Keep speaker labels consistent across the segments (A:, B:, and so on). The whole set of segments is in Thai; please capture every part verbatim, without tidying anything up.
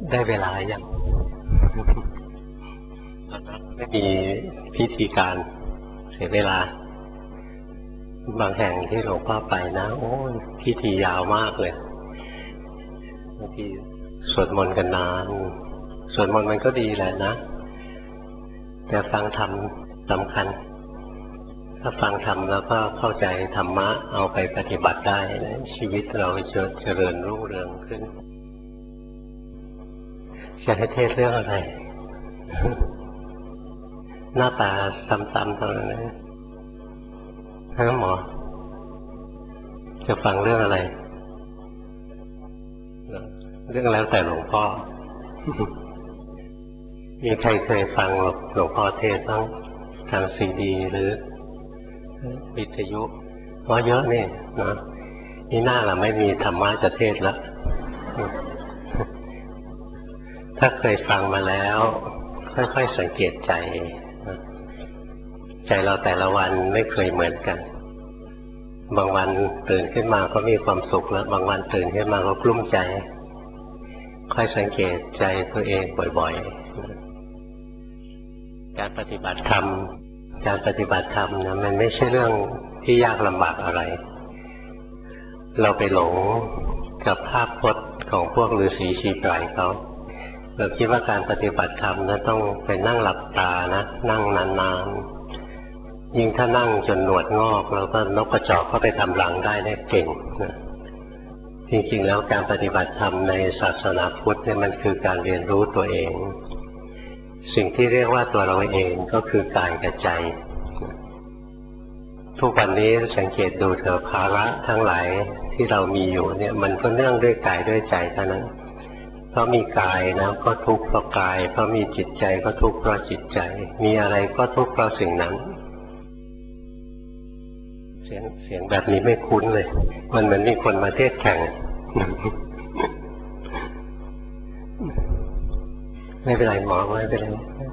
A: ได้เวลายังไม่มีพิธีการเสียเวลาบางแห่งที่หลวงพ่อไปนะโอ้ยพิธียาวมากเลยบางทีสวดมนต์กันนานสวดมนต์มันก็ดีแหละนะแต่ฟังธรรมสำคัญถ้าฟังธรรมแล้วก็เข้าใจธรรมะเอาไปปฏิบัติได้นะชีวิตเราจะเจริญรุ่งเรืองขึ้นจะให้เทศเรื่องอะไร หน้าตาซ้ำๆเท่านั้นนะท่านหมอจะฟังเรื่องอะไรเรื่องแล้วแต่หลวงพ่อ มีใครเคยฟังหลวงพ่อเทศบ้างทางซีดีหรือวิทยุเพราะเยอะนี่นะนี่หน้าเราไม่มีธรรมะจะเทศแล้ว ถ้าเคยฟังมาแล้วค่อยๆสังเกตใจใจเราแต่ละวันไม่เคยเหมือนกันบางวันตื่นขึ้นมาก็มีความสุขแล้วบางวันตื่นขึ้นมาก็กลุ้มใจค่อยสังเกตใจตัวเองบ่อยๆการปฏิบัติธรรมการปฏิบัติธรรมนะมันไม่ใช่เรื่องที่ยากลำบากอะไรเราไปหลงกับภาพพจน์ของพวกฤาษีชีไพรเขาเราคิดว่าการปฏิบัติธรรมนะต้องไปนั่งหลับตานะนั่งนานๆยิ่งถ้านั่งจนหนวดงอกแล้วก็นกกระจอกก็ไปทำหลังได้ได้เก่งนะจริงๆแล้วการปฏิบัติธรรมในศาสนาพุทธเนี่ยมันคือการเรียนรู้ตัวเองสิ่งที่เรียกว่าตัวเราเองก็คือกายกับใจทุกวันนี้สังเกตดูเถอะภาระทั้งหลายที่เรามีอยู่เนี่ยมันก็เนื่องด้วยกายด้วยใจเท่านั้นเพราะมีกายนะก็ทุกข์เพราะกายเพราะมีจิตใจก็ทุกข์เพราะจิตใจมีอะไรก็ทุกข์เพราะสิ่งนั้นเสียงเสียงแบบนี้ไม่คุ้นเลยมันเหมือนมีคนมาเทศแข่ง ไม่เป็นไรหมอไม่เป็นไร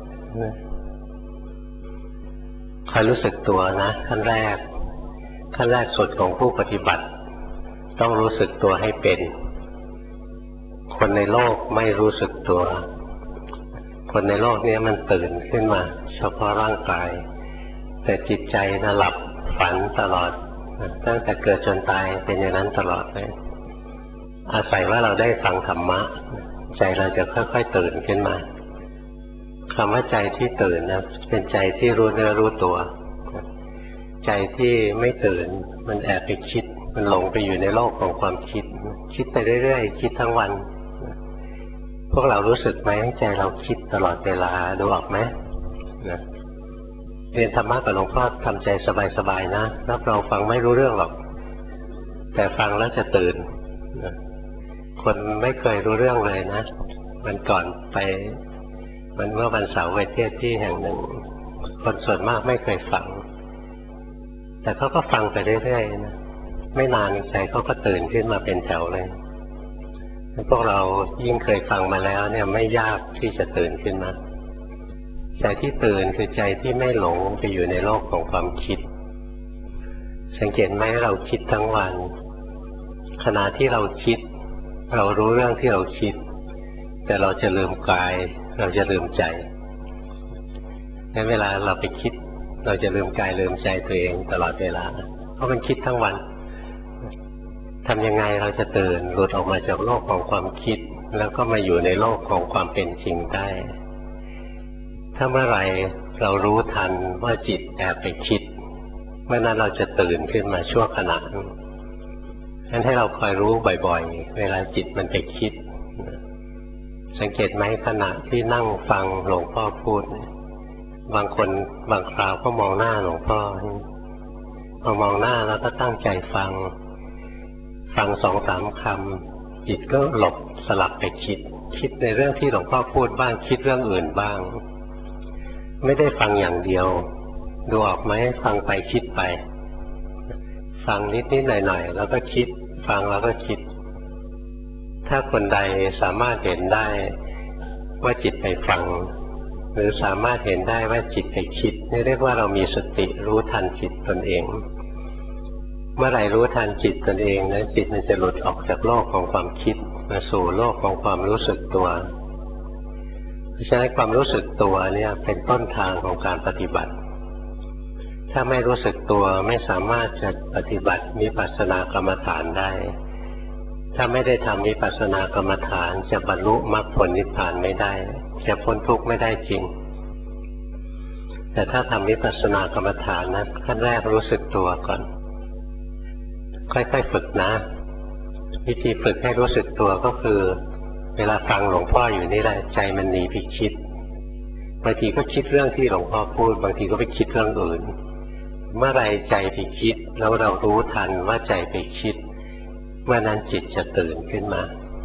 A: คอยรู้สึกตัวนะขั้นแรกขั้นแรกสุดของผู้ปฏิบัติต้องรู้สึกตัวให้เป็นคนในโลกไม่รู้สึกตัวคนในโลกนี้มันตื่นขึ้นมาเฉพาะร่างกายแต่จิตใจน่ะหลับฝันตลอดตั้งแต่เกิดจนตายเป็นอย่างนั้นตลอดเลยอาศัยว่าเราได้ฟังธรรมะใจเราจะค่อยๆตื่นขึ้นมาคำว่าใจที่ตื่นนะเป็นใจที่รู้เนื้อรู้ตัวใจที่ไม่ตื่นมันแอบไปคิดมันหลงไปอยู่ในโลกของความคิดคิดไปเรื่อยๆคิดทั้งวันพวกเรารู้สึกไหมใจเราคิดตลอดเวลาดูออกไหมนะเรียนธรรมะกับหลวงพ่อทำใจสบายๆนะรับรองฟังไม่รู้เรื่องหรอกแต่ฟังแล้วจะตื่นนะคนไม่เคยรู้เรื่องเลยนะวันก่อนไปมันเมื่อวันเสาร์ไปเทศที่แห่งหนึ่งคนส่วนมากไม่เคยฟังแต่เขาก็ฟังไปเรื่อยๆนะไม่นานใจเขาก็ตื่นขึ้นมาเป็นแถวเลยพวกเรายิ่งเคยฟังมาแล้วเนี่ยไม่ยากที่จะตื่นขึ้นมาใจที่ตื่นคือใจที่ไม่หลงไปอยู่ในโลกของความคิดสังเกตไหมเราคิดทั้งวันขณะที่เราคิดเรารู้เรื่องที่เราคิดแต่เราจะลืมกายเราจะลืมใจงั้นเวลาเราไปคิดเราจะลืมกายลืมใจตัวเองตลอดเวลาเพราะมันคิดทั้งวันทำยังไงเราจะตื่นหลุดออกมาจากโลกของความคิดแล้วก็มาอยู่ในโลกของความเป็นจริงได้ถ้าเมื่อไหร่เรารู้ทันว่าจิตแอบไปคิดเมื่อนั้นเราจะตื่นขึ้นมาชั่วขณะงั้นให้เราคอยรู้บ่อยๆเวลาจิตมันไปคิดสังเกตไหมขณะที่นั่งฟังหลวงพ่อพูดบางคนบางคราวก็มองหน้าหลวงพ่อพอมองหน้าแล้วก็ตั้งใจฟังฟังสองสามคำจิตก็หลบสลับไปคิดคิดในเรื่องที่หลวงพ่อพูดบ้างคิดเรื่องอื่นบ้างไม่ได้ฟังอย่างเดียวดูออกไหมฟังไปคิดไปฟังนิดนิดหน่อยหน่อยแล้วก็คิดฟังแล้วก็คิดถ้าคนใดสามารถเห็นได้ว่าจิตไปฟังหรือสามารถเห็นได้ว่าจิตไปคิดนี่เรียกว่าเรามีสติรู้ทันจิตตนเองเมื่อไหร่รู้ทันจิตตนเองนะจิตมันจะหลุดออกจากโลกของความคิดมาสู่โลกของความรู้สึกตัวเพราะฉะนั้นความรู้สึกตัวเนี่ยเป็นต้นทางของการปฏิบัติถ้าไม่รู้สึกตัวไม่สามารถจะปฏิบัติวิปัสสนากรรมฐานได้ถ้าไม่ได้ทำวิปัสสนากรรมฐานจะบรรลุมรรคผลนิพพานไม่ได้จะพ้นทุกข์ไม่ได้จริงแต่ถ้าทำวิปัสสนากรรมฐานนะขั้นแรกรู้สึกตัวก่อนค่อยๆฝึกนะวิธีฝึกให้รู้สึกตัวก็คือเวลาฟังหลวงพ่ออยู่นี่แหละใจมันหนีไปคิดบางทีก็คิดเรื่องที่หลวงพ่อพูดบางทีก็ไปคิดเรื่องอื่นเมื่อไรใจไปคิดแล้วเรารู้ทันว่าใจไปคิดเมื่อนั้นจิตจะตื่นขึ้นมา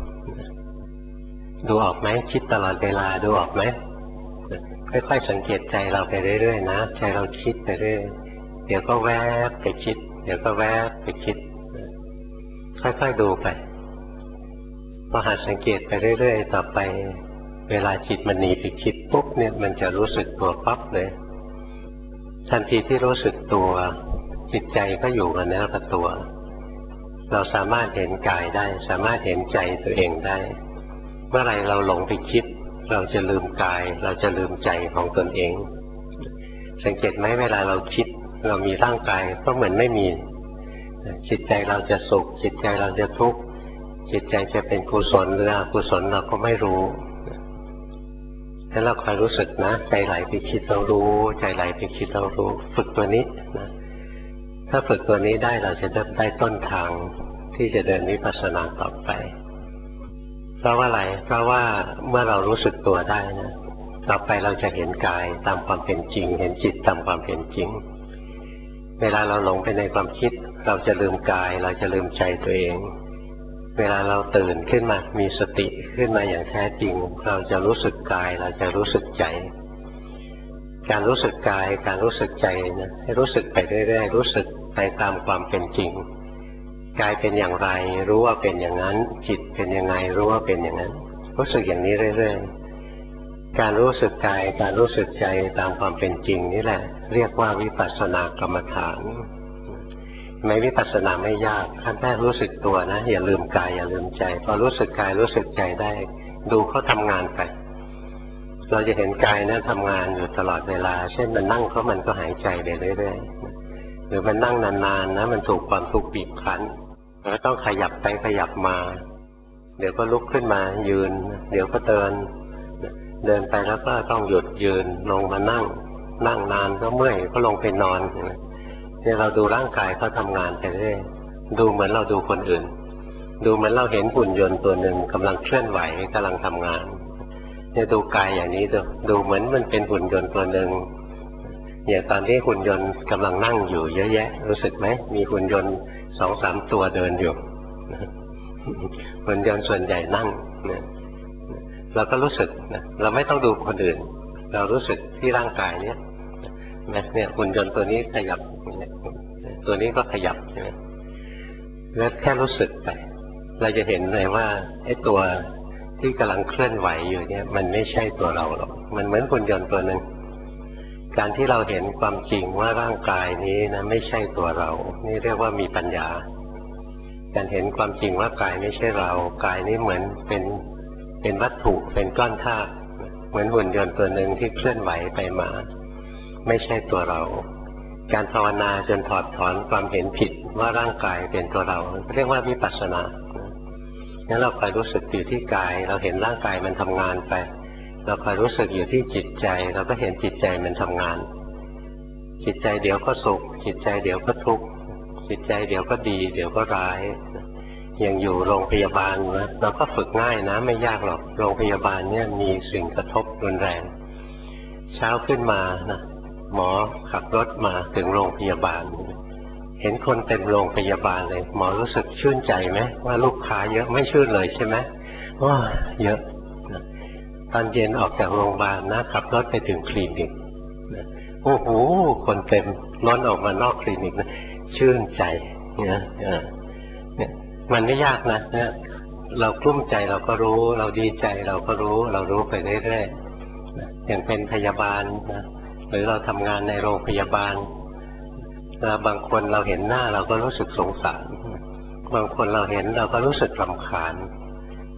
A: ดูออกไหมคิดตลอดเวลาดูออกไหมค่อยๆสังเกตใจเราไปเรื่อยๆนะใจเราคิดไปเรื่อยเดี๋ยวก็แวบไปคิดเดี๋ยวก็แวบไปคิดค่อยๆดูไปพอหัดสังเกตไปเรื่อยๆต่อไปเวลาจิตมันหนีไปคิดปุ๊บเนี่ยมันจะรู้สึกตัวปั๊บเลยทันทีที่รู้สึกตัวจิตใจก็อยู่กับเนื้อกับตัวเราสามารถเห็นกายได้สามารถเห็นใจตัวเองได้เมื่อไรเราหลงไปคิดเราจะลืมกายเราจะลืมใจของตนเองสังเกตไหมเวลาเราคิดเรามีร่างกายก็เหมือนไม่มีจิตใจเราจะสุขจิตใจเราจะทุกข์จิตใจจะเป็นกุศลหรืออกุศลเราก็ไม่รู้แล้วเราคอยรู้สึกนะใจไหลไปคิดเรารู้ใจไหลไปคิดเรารู้ฝึกตัวนี้นะถ้าฝึกตัวนี้ได้เราจะได้ต้นทางที่จะเดินวิปัสสนาต่อไปเพราะว่าอะไรเพราะว่าเมื่อเรารู้สึกตัวได้นะต่อไปเราจะเห็นกายตามความเป็นจริงเห็นจิตตามความเป็นจริงเวลาเราหลงไปในความคิดเราจะลืมกายเราจะลืมใจตัวเองเวลาเราตื่นขึ้นมามีสติขึ้นมาอย่างแท้จริงเราจะรู้สึกกายเราจะรู้สึกใจการรู้สึกกายการรู้สึกใจนะให้รู้สึกไปเรื่อยๆรู้สึกไปตามความเป็นจริงกายเป็นอย่างไรรู้ว่าเป็นอย่างนั้นจิตเป็นยังไงรู้ว่าเป็นอย่างนั้นรู้สึกอย่างนี้เรื่อยๆการรู้สึกกายการรู้สึกใจตามความเป็นจริงนี่แหละเรียกว่าวิปัสสนากรรมฐานไม่วิปัสสนาไม่ยากขั้นแรกรู้สึกตัวนะอย่าลืมกายอย่าลืมใจพอรู้สึกกายรู้สึกใจได้ดูเขาทำงานไปเราจะเห็นกายนะทำงานอยู่ตลอดเวลาเช่นมันนั่งเขามันก็หายใจไปเรื่อยๆหรือมันนั่งนานๆนะมันถูกความทุกข์บีบคั้นมันก็ต้องขยับไปขยับมาเดี๋ยวก็ลุกขึ้นมายืนเดี๋ยวก็เดินเดินไปแล้วก็ต้องหยุดยืนลงมานั่งนั่งนานก็เมื่อยก็ลงไปนอนเนี่ยเราดูร่างกายเขาทำงานไปเรื่อยดูเหมือนเราดูคนอื่นดูเหมือนเราเห็นหุ่นยนต์ตัวหนึ่งกำลังเคลื่อนไหวกำลังทำงานเนี่ยดูกายอย่างนี้ดูดูเหมือนมันเป็นหุ่นยนต์ตัวหนึ่งอย่างตอนที่หุ่นยนต์กำลังนั่งอยู่เยอะแยะรู้สึกไหมมีหุ่นยนต์สองสามตัวเดินอยู่หุ่นยนต์ส่วนใหญ่นั่งเนี่ยเราก็รู้สึกนะเราไม่ต้องดูคนอื่นเรารู้สึกที่ร่างกายเนี้ยเนี่ยหุ่นยนต์ตัวนี้ขยับตัวนี้ก็ขยับใช่ไหมแล้วแค่รู้สึกไปเราจะเห็นเลยว่าไอ้ตัวที่กำลังเคลื่อนไหวอยู่เนี่ยมันไม่ใช่ตัวเราหรอกมันเหมือนหุ่นยนต์ตัวหนึ่งการที่เราเห็นความจริงว่าร่างกายนี้นะไม่ใช่ตัวเรานี่เรียกว่ามีปัญญาการเห็นความจริงว่ากายไม่ใช่เรากายนี้เหมือนเป็นเป็นวัตถุเป็นก้อนธาตุเหมือนหุ่นยนต์ตัวหนึ่งที่เคลื่อนไหวไปมาไม่ใช่ตัวเราการภาวนาจนถอดถอนความเห็นผิดว่าร่างกายเป็นตัวเราเรียกว่าวิปัสสนางั้นเราคอยรู้สึกอยู่ที่กายเราเห็นร่างกายมันทำงานไปเราคอยรู้สึกอยู่ที่จิตใจเราก็เห็นจิตใจมันทำงานจิตใจเดี๋ยวก็สุขจิตใจเดี๋ยวก็ทุกข์จิตใจเดี๋ยวก็ดีเดี๋ยวก็ร้ายอย่างอยู่โรงพยาบาลนะเราก็ฝึกง่ายนะไม่ยากหรอกโรงพยาบาลเนี่ยมีสิ่งกระทบรุนแรงเช้าขึ้นมานะหมอขับรถมาถึงโรงพยาบาลเห็นคนเต็มโรงพยาบาลเลยหมอรู้สึกชื่นใจไหมว่าลูกค้าเยอะไม่ชื่นเลยใช่ไหมว้าเยอะตอนเย็นออกจากโรงพยาบาลนะขับรถไปถึงคลินิกโอ้โหคนเต็มล้นออกมานอกคลินิกนะชื่นใจเนี่ยเนี่ยมันไม่ยากนะเนี่ยเรากลุ้มใจเราก็รู้เราดีใจเราก็รู้เรารู้ไปเรื่อยๆอย่างเป็นพยาบาลนะหรือเราทำงานในโรงพยาบาลบางคนเราเห็นหน้าเราก็รู้สึกสงสารบางคนเราเห็นเราก็รู้สึกรำคาญ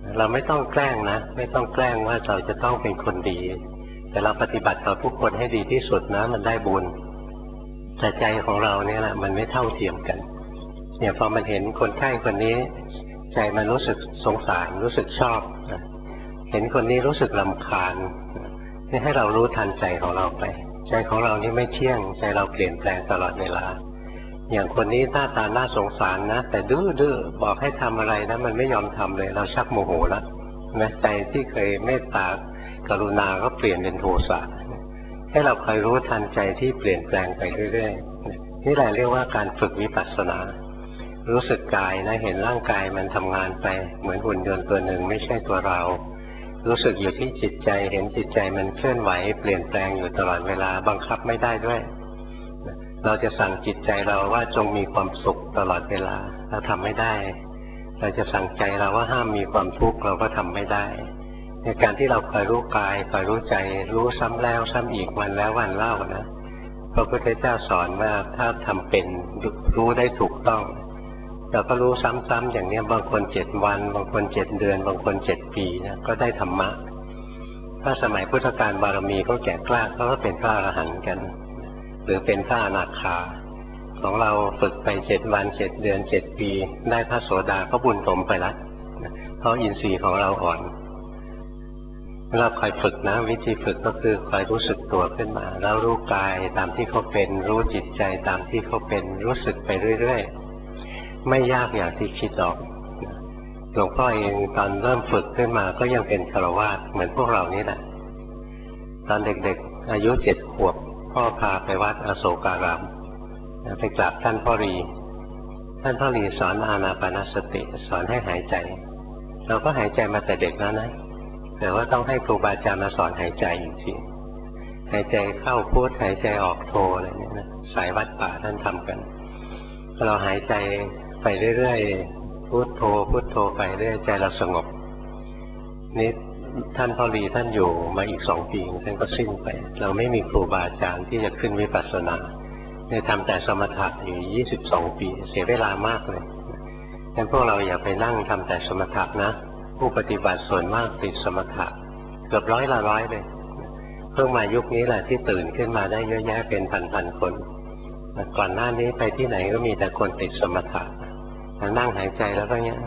A: เราไม่ต้องแกล้งนะไม่ต้องแกล้งว่าเราจะต้องเป็นคนดีแต่เราปฏิบัติต่อผู้คนให้ดีที่สุดนะมันได้บุญแต่ใจของเราเนี่ยแหละมันไม่เท่าเทียมกันเนี่ยพอมันเห็นคนไข้คนนี้ใจมันรู้สึกสงสารรู้สึกชอบเห็นคนนี้รู้สึกรำคาญนี่ให้เรารู้ทันใจของเราไปใจของเรานี่ไม่เที่ยงใจเราเปลี่ยนแปลงตลอดเวลาอย่างคนนี้หน้าตาน่าสงสารนะแต่ดื้อดื้อบอกให้ทำอะไรนะมันไม่ยอมทำเลยเราชักโมโหแล้วนะใจที่เคยเมตตากรุณาก็เปลี่ยนเป็นโทสะให้เราคอยรู้ทันใจที่เปลี่ยนแปลงไปเรื่อยๆนี่แหละเรียกว่าการฝึกวิปัสสนารู้สึกกายนะเห็นร่างกายมันทำงานไปเหมือนหุ่นยนต์ตัวหนึ่งไม่ใช่ตัวเรารู้สึกอยู่ที่จิตใจเห็นจิตใจมันเคลื่อนไหวเปลี่ยนแปลงอยู่ตลอดเวลาบังคับไม่ได้ด้วยเราจะสั่งจิตใจเราว่าจงมีความสุขตลอดเวลาเราทำไม่ได้เราจะสั่งใจเราว่าห้ามมีความทุกข์เราก็ทำไม่ได้ในการที่เราคอยรู้กายคอยรู้ใจรู้ซ้ำแล้วซ้ำอีกวันแล้ววันเล่านะพระพุทธเจ้าสอนว่าถ้าทำเป็นรู้ได้ถูกต้องเราก็รู้ซ้ำๆอย่างนี้บางคนเจ็ดวันบางคนเจ็ดเดือนบางคนเจ็ดปีนะก็ได้ธรรมะถ้าสมัยพุทธกาลบารมีเขาแก่กล้าเขาก็เป็นพระอรหันต์กันหรือเป็นพระอนาคาของเราฝึกไปเจ็ดวันเจ็ดเดือนเจ็ดปีได้พระโสดาก็บุญสมไปแล้วเพราะอินทรีย์ของเราอ่อนเราคอยฝึกนะวิธีฝึกก็คือคอยรู้สึกตัวขึ้นมาแล้วรู้กายตามที่เขาเป็นรู้จิตใจตามที่เขาเป็นรู้สึกไปเรื่อยๆไม่ยากอย่างที่คิดหรอกหลวงพ่อเองตอนเริ่มฝึกขึ้นมาก็ยังเป็นฆราวาสเหมือนพวกเรานี่แหละตอนเด็กๆอายุเจ็ดขวบพ่อพาไปวัดอโศการามไปกราบท่านพ่อรีท่านพ่อรีสอนอานาปานสติสอนให้หายใจเราก็หายใจมาแต่เด็กแล้วนะแต่ว่าต้องให้ครูบาอาจารย์มาสอนหายใจอีกทีหายใจเข้าพุทหายใจออกโทอะไรเนี่ยนะสายวัดป่าท่านทำกันเราหายใจไปเรื่อยๆพุทโธพุทโธไปเรื่อยใจเราสงบนี่ท่านพ่อรีท่านอยู่มาอีกสองปีท่านก็สิ้นไปเราไม่มีครูบาอาจารย์ที่จะขึ้นวิปัสสนาเนี่ยทำแต่สมถะอยู่ยี่สิบสองปีเสียเวลามากเลยงั้นพวกเราอย่าไปนั่งทำแต่สมถะนะผู้ปฏิบัติส่วนมากติดสมถะเกือบร้อยละร้อยเลยเพิ่งมายุคนี้แหละที่ตื่นขึ้นมาได้เยอะแยะเป็นพันๆคนก่อนหน้านี้ไปที่ไหนก็มีแต่คนติดสมถะนั่งหายใจแล้วก็เงี้ย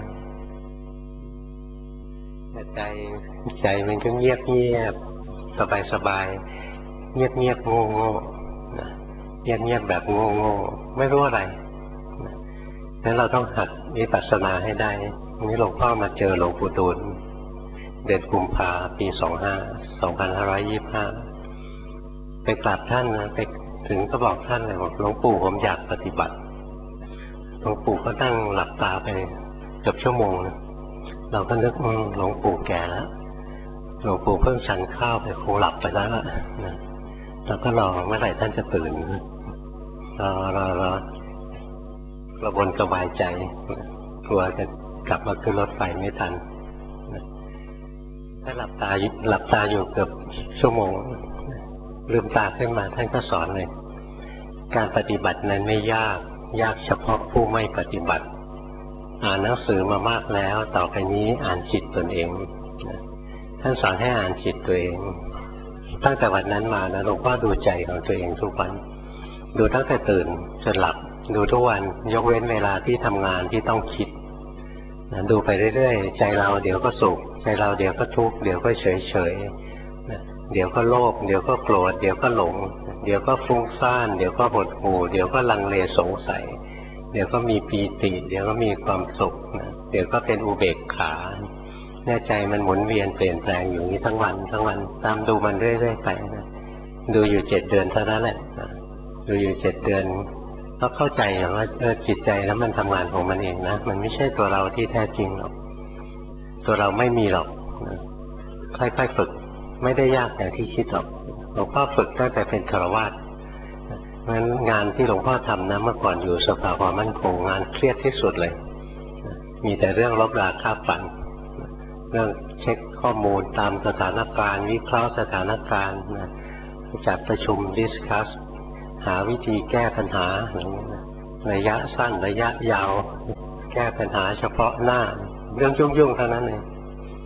A: ใจใจมันก็เงียบเงียบสบายสบายเงียบเงียบโง่โง่เงียบเงียบแบบโง่โง่ไม่รู้อะไรนั้นเราต้องหัดวิปัสสนาให้ได้นี้หลวงพ่อมาเจอหลวงปู่ดูลเดือนกุมภาปีสองห้าสองพันห้าร้อยยี่สิบห้าไปกราบท่านนะไปถึงก็บอกท่านเลยบอกหลวงปู่ผมอยากปฏิบัติหลวงปู่ก็นั่งหลับตาไปเกือบชั่วโมงนะเราก็นึกหลวงปู่แก่แล้วหลวงปู่เพิ่งฉันข้าวไปคงหลับไปแล้วนะเราก็รอเมื่อไหร่ท่านจะตื่นรอรอรอกระวนกระวายใจกลัวจะกลับมาขึ้นรถไฟไม่ทันถ้าหลับตาหลับตาอยู่เกือบชั่วโมงลืมตาขึ้นมาท่านก็สอนเลยการปฏิบัตินั้นไม่ยากยากเฉพาะผู้ไม่ปฏิบัติอ่านหนังสือมามากแล้วต่อไปนี้อ่านจิตตนเองท่านสอนให้อ่านจิตตัวเองตั้งแต่วันนั้นมานะหลวงพ่อดูใจของตัวเองทุกวันดูตั้งแต่ตื่นจนหลับดูทุกวันยกเว้นเวลาที่ทำงานที่ต้องคิดนะดูไปเรื่อยๆใจเราเดี๋ยวก็สุขใจเราเดี๋ยวก็ทุกข์เดี๋ยวก็เฉยเฉยนะเดี๋ยวก็โลภเดี๋ยวก็โกรธเดี๋ยวก็หลงเดี๋ยวก็ฟุ้งซ่านเดี๋ยวก็หดหู่เดี๋ยวก็ลังเลสงสัยเดี๋ยวก็มีปีติเดี๋ยวก็มีความสุขนะเดี๋ยวก็เป็นอุเบกขาแน่ใจมันหมุนเวียนเปลี่ยนแปลงอยู่นี้ทั้งวันทั้งวันตามดูมันเรื่อยๆไปนะดูอยู่เจ็ดเดือนเท่านั้นแหละนะดูอยู่เจ็ดเดือนก็เข้าใจอย่างว่าเออจิตใจแล้วมันทำงานของมันเองนะมันไม่ใช่ตัวเราที่แท้จริงหรอกตัวเราไม่มีหรอกนะค่อยๆฝึกไม่ได้ยากอย่างที่คิดหรอกหลวงพ่อฝึกตั้งแต่เป็นฆราวาสเพราะฉะนั้นงานที่หลวงพ่อทำนะเมื่อก่อนอยู่สภาความมั่นคงงานเครียดที่สุดเลยมีแต่เรื่องลบราค่าฝันเรื่องเช็คข้อมูลตามสถานการณ์วิเคราะห์สถานการณ์นะจัดประชุมดิสคัสหาวิธีแก้ปัญหาระยะสั้นระยะยาวแก้ปัญหาเฉพาะหน้าเรื่องยุ่งๆเท่านั้นเอง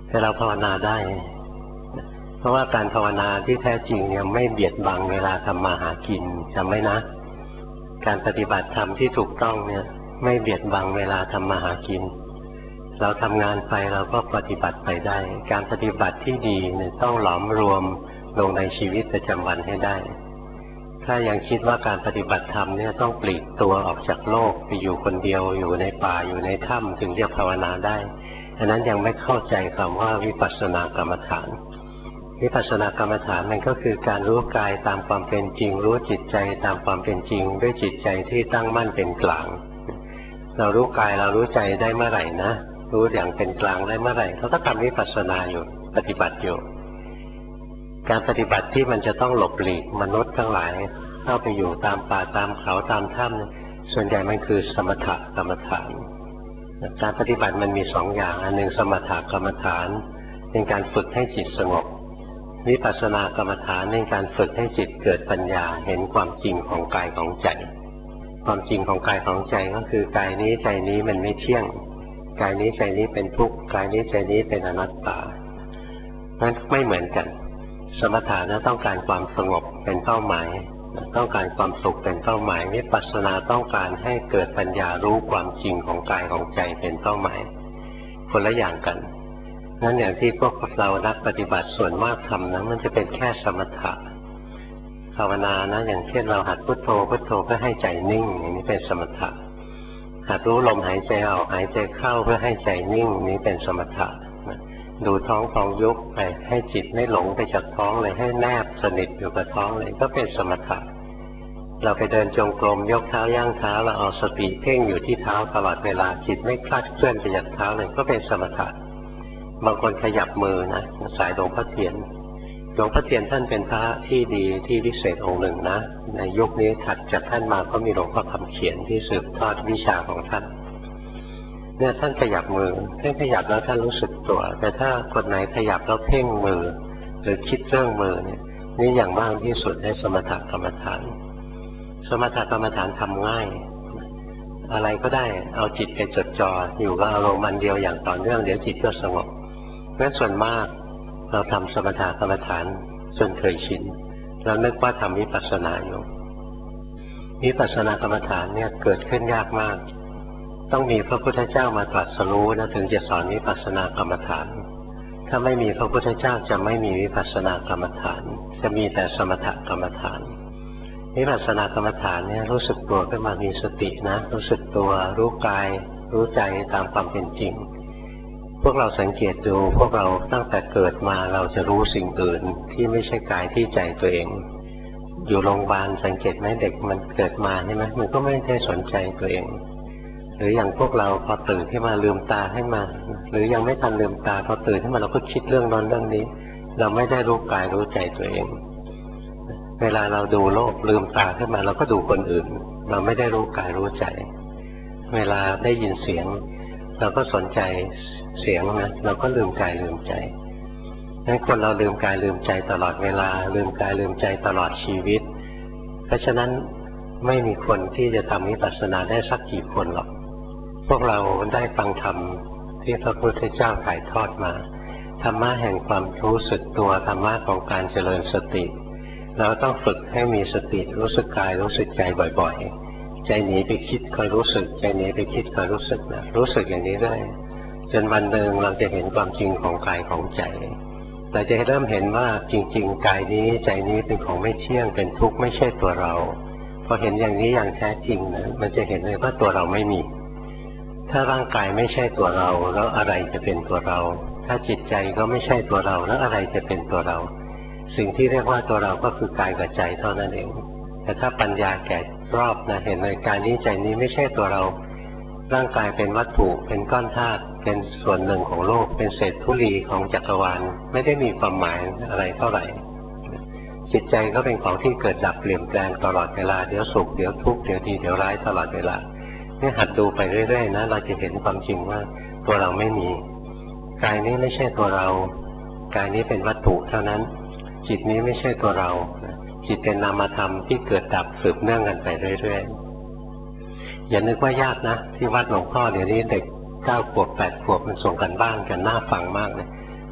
A: แต่เราภาวนาได้เพราะว่าการภาวนาที่แท้จริงเนี่ยไม่เบียดบังเวลาทำมาหากินจำไว้นะการปฏิบัติธรรมที่ถูกต้องเนี่ยไม่เบียดบังเวลาทำมาหากินเราทำงานไปเราก็ปฏิบัติไปได้การปฏิบัติที่ดีเนี่ยต้องหลอมรวมลงในชีวิตประจำวันให้ได้ถ้ายังคิดว่าการปฏิบัติธรรมเนี่ยต้องปลีกตัวออกจากโลกไปอยู่คนเดียวอยู่ในป่าอยู่ในถ้ำถึงจะภาวนาได้อันนั้นยังไม่เข้าใจคำว่าวิปัสสนากรรมฐานวิปัสสนากรรมฐานมันก็คือการรู้กายตามความเป็นจริงรู้จิตใจตามความเป็นจริงด้วยจิตใจที่ตั้งมั่นเป็นกลางเรารู้กายเรารู้ใจได้เมื่อไหร่นะรู้อย่างเป็นกลางได้เมื่อไหร่เขาก็ทำวิปัสสนาอยู่ปฏิบัติอยู่การปฏิบัติที่มันจะต้องหลบหลีกมนุษย์ทั้งหลายเข้าไปอยู่ตามป่าตามเขาตามถ้ำส่วนใหญ่มันคือสมถกรรมฐานการปฏิบัติมันมีสองอย่างอันหนึ่งสมถกรรมฐานเป็นการฝึกให้จิตสงบวิปัสสนากรรมฐานเป็นการฝึกให้จิตเกิดปัญญาเห็นความจริงของกายของใจความจริงของกายของใจก็คือกายนี้ใจนี้มันไม่เที่ยงกายนี้ใจนี้เป็นทุกข์กายนี้ใจนี้เป็นอนัตตานั้นไม่เหมือนกันสมถะนั้นต้องการความสงบเป็นเป้าหมายต้องการความสุขเป็นเป้าหมายวิปัสสนาต้องการให้เกิดปัญญารู้ความจริงของกายของใจเป็นเป้าหมายคนละอย่างกันนั้นอย่างที่พวกเรานักปฏิบัติส่วนมากทำนั้นมันจะเป็นแค่สมถะภาวนานะอย่างเช่นเราหัดพุทโธพุทโธเพื่อให้ใจนิ่งอย่างนี้เป็นสมถะหัดรู้ลมหายใจออกหายใจเข้าเพื่อให้ใจนิ่งนี้เป็นสมถะดูท้องพองยุบไปให้จิตไม่หลงไปจากท้องเลยให้แนบสนิทอยู่กับท้องเลยก็เป็นสมถะเราไปเดินจงกรมยกเท้าย่างเท้าเราเอาสติเพ่งอยู่ที่เท้าตลอดเวลาจิตไม่คลาดเคลื่อนไปจากเท้าเลยก็เป็นสมถะบางคนขยับมือนะสายหลวงพ่อเทียนหลวงพ่อเทียนท่านเป็นพระที่ดีที่วิเศษองค์หนึ่งนะในยุคนี้ถัดจากท่านมาก็มีหลวงพ่อคำเขียนที่สืบทอดวิชาของท่านเนี่ยท่านขยับมือท่านขยับแล้วท่านรู้สึกตัวแต่ถ้าคนไหนขยับแล้วเพ่งมือหรือคิดเรื่องมือเนี่ยนี่อย่างมากที่สุดในสมถกรรมฐานสมถกรรมฐานทำง่ายอะไรก็ได้เอาจิตไปจดจ่ออยู่กับอารมณ์มันเดียวอย่างต่อเนื่องเดี๋ยวจิตก็สงบเพราะส่วนมากเราทำสมถกรรมฐานจนเคยชินเรานึกว่าทำวิปัสสนาอยู่วิปัสสนากรรมฐานเนี่ยเกิดขึ้นยากมากต้องมีพระพุทธเจ้ามาตรัสรู้นะถึงจะสอนวิปัสสนากรรมฐานถ้าไม่มีพระพุทธเจ้าจะไม่มีวิปัสสนากรรมฐานจะมีแต่สมถกรรมฐานวิปัสสนากรรมฐานเนี่ยรู้สึกตัวขึ้นมามีสตินะรู้สึกตัวรู้กายรู้ใจตามความเป็นจริงพวกเราสังเกตดูพวกเราตั้งแต่เกิดมาเราจะรู้สิ่งอื่นที่ไม่ใช่กายที่ใจตัวเองอยู่โรงพยาบาลสังเกตไหมเด็กมันเกิดมาใช่ไหมมันก็ไม่ได้สนใจตัวเองหรืออย่างพวกเราพอตื่นขึ้นมาลืมตาให้มาหรือยังไม่ทันลืมตาพอตื่นขึ้นมาเราก็คิดเรื่องนั้นเรื่องนี้เราไม่ได้รู้กายรู้ใจตัวเองเวลาเราดูโลกลืมตาขึ้นมาเราก็ดูคนอื่นเราไม่ได้รู้กายรู้ใจเวลาได้ยินเสียงเราก็สนใจเสียงนะเราก็ลืมกายลืมใจงั้นคนเราลืมกายลืมใจตลอดเวลาลืมกายลืมใจตลอดชีวิตเพราะฉะนั้นไม่มีคนที่จะทำวิปัสสนาได้สักกี่คนหรอกพวกเราได้ฟังธรรมที่พระพุทธเจ้าถ่ายทอดมาธรรมะแห่งความรู้สึกตัวธรรมะของการเจริญสติเราต้องฝึกให้มีสติรู้สึกกายรู้สึกใจบ่อยๆใจหนีไปคิดคอยรู้สึกใจหนีไปคิดคอยรู้สึกนะรู้สึกอย่างนี้ได้จนวันหนึ่งเราจะเห็นความจริงของกายของใจเราจะเริ่มเห็นว่าจริงๆกายนี้ใจนี้เป็นของไม่เที่ยงเป็นทุกข์ไม่ใช่ตัวเราพอเห็นอย่างนี้อย่างแท้จริงนะมันจะเห็นเลยว่าตัวเราไม่มีถ้าร่างกายไม่ใช่ตัวเราแล้วอะไรจะเป็นตัวเราถ้าจิตใจก็ไม่ใช่ตัวเราแล้วอะไรจะเป็นตัวเราสิ่งที่เรียกว่าตัวเราก็คือกายกับใจเท่านั้นเองแต่ถ้าปัญญาแก่รอบนะเห็นเลยกายนี้ใจนี้ไม่ใช่ตัวเราร่างกายเป็นวัตถุเป็นก้อนธาตุเป็นส่วนหนึ่งของโลกเป็นเศษธุลีของจักรวาลไม่ได้มีความหมายอะไรเท่าไหร่จิตใจก็เป็นของที่เกิดดับเปลี่ยนแปลงตลอดเวลาเดี๋ยวสุขเดี๋ยวทุกข์เดี๋ยวดีเดี๋ยวร้ายตลอดเวลาเนี่ยหัดดูไปเรื่อยๆนะเราจะเห็นความจริงว่าตัวเราไม่มีกายนี้ไม่ใช่ตัวเรากายนี้เป็นวัตถุเท่านั้นจิตนี้ไม่ใช่ตัวเราจิตเป็นนามธรรมที่เกิดดับสืบเนื่องกันไปเรื่อยๆอย่านึกว่ายากนะที่วัดหลวงพ่อเดี๋ยวนี้เด็กเก้าขวบแปดขวบมันส่งกันบ้านกันน่าฟังมากเลย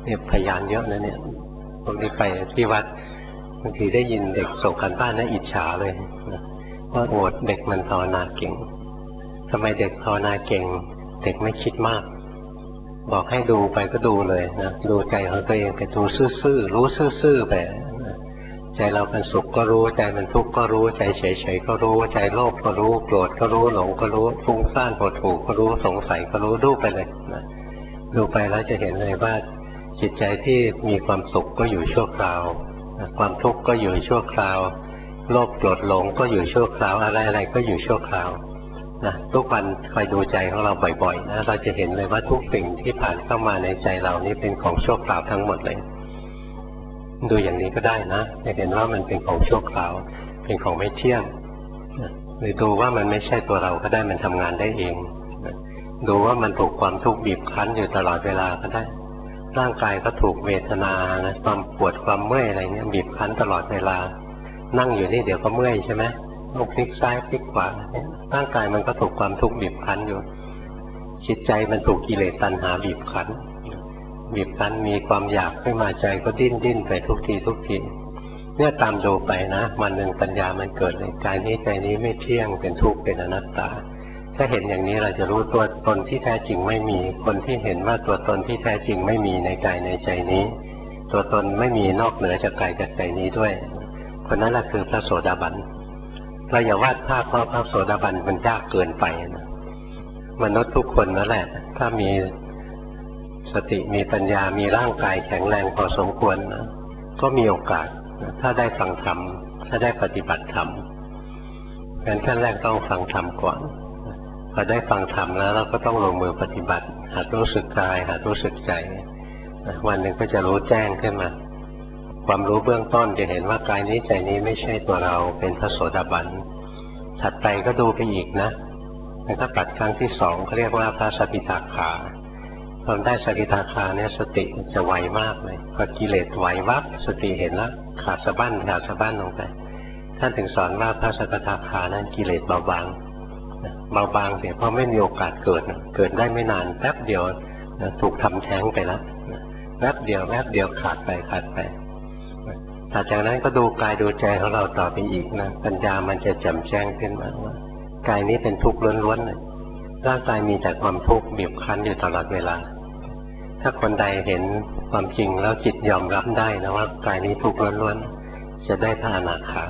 A: เนี่ยพยานเยอะนะเนี่ยพวกนี้ไปที่วัดบางทีได้ยินเด็กส่งกันบ้านน่าอิจฉาเลยนะว่าโอดเด็กมันภาวนาเก่งทำไมเด็กภาวนาเก่งเด็กไม่คิดมากบอกให้ดูไปก็ดูเลยนะดูใจของตัวเองไปดูซื่อๆรู้ซื่อๆไปนะใจเราเป็นสุขก็รู้ใจมันทุกข์ก็รู้ใจเฉยๆก็รู้ใจโลภก็รู้โกรธก็รู้หลงก็รู้ฟุ้งซ่านหดหู่ก็รู้สงสัยก็รู้ดูไปเลยนะดูไปแล้วจะเห็นเลยว่าจิตใจที่มีความสุขก็อยู่ชั่วคราวความทุกข์ก็อยู่ชั่วคราวโลภโกรธหลงก็อยู่ชั่วคราวอะไรๆก็อยู่ชั่วคราวนะทุกวันคอยดูใจของเราบ่อยๆนะเราจะเห็นเลยว่าทุกสิ่งที่ผ่านเข้ามาในใจเรานี่เป็นของชั่วคราวทั้งหมดเลยดูอย่างนี้ก็ได้นะจะเห็นว่ามันเป็นของชั่วคราวเป็นของไม่เที่ยงหรือดูว่ามันไม่ใช่ตัวเราก็ได้มันทำงานได้เองดูว่ามันถูกความทุกข์บีบคั้นอยู่ตลอดเวลาก็ได้ร่างกายก็ถูกเวทนานะความปวดความเมื่อยอะไรเงี้ยบีบคั้นตลอดเวลานั่งอยู่นี่เดี๋ยวก็เมื่อยใช่ไหมลุกพลิกซ้ายพลิกขวาร่างกายมันก็ถูกความทุกข์บีบคั้นอยู่จิตใจมันถูกกิเลสตัณหาบีบคั้นบีบคั้นมีความอยากขึ้นมาใจก็ดิ้นดิ้นไปทุกทีทุกทีเนี่ยตามดูไปนะวันหนึ่งปัญญามันเกิดเลยกายนี้ใจนี้ไม่เที่ยงเป็นทุกข์เป็นอนัตตาถ้าเห็นอย่างนี้เราจะรู้ตัวตนที่แท้จริงไม่มีคนที่เห็นว่าตัวตนที่แท้จริงไม่มีในกายในใจนี้ตัวตนไม่มีนอกเหนือจากกายจากใจนี้ด้วยคนนั้นแหละคือพระโสดาบันเราอย่าวาดภาพว่าพระโสดาบันมันยากเกินไปนะมนุษย์ทุกคนนั่นแหละถ้ามีสติมีปัญญามีร่างกายแข็งแรงพอสมควรนะก็มีโอกาสนะถ้าได้ฟังธรรมถ้าได้ปฏิบัติธรรมงั้นขั้นแรกต้องฟังธรรมก่อนพอได้ฟังธรรมแล้วเราก็ต้องลงมือปฏิบัติหัดรู้สึกกายหัดรู้สึกใจวันหนึ่งก็จะรู้แจ้งขึ้นมาความรู้เบื้องต้นจะเห็นว่ากายนี้ใจนี้ไม่ใช่ตัวเราเป็นพระโสดาบันถัดไปก็ดูไปอีกนะแล้วก็ตัดครั้งที่สองเขาเรียกว่าพระสกิทาคาพอได้สกิทาคาเนี่ยสติจะไวมากเลยพอกิเลสไหววับสติเห็นแล้วขาดสะบั้นขาดสะบั้นลงไปท่านถึงสอนว่าพระสกิทาคานั้นกิเลสเบาบางเบาบางเสียเพราะไม่มีโอกาสเกิดเกิดได้ไม่นานแป๊บเดียวถูกทำแท้งไปแล้วแป๊บเดียวแป๊บเดียวขาดไปขาดไปหลังจากนั้นก็ดูกายดูใจของเราต่อไปอีกนะปัญญามันจะแจ่มแจ้งขึ้นมาว่ากายนี้เป็นทุกข์ล้วนๆเลยร่างกายมีแต่ความทุกข์บีบคั้นอยู่ตลอดเวลาถ้าคนใดเห็นความจริงแล้วจิตยอมรับได้นะว่ากายนี้ทุกข์ล้วนๆจะได้พระอนาคา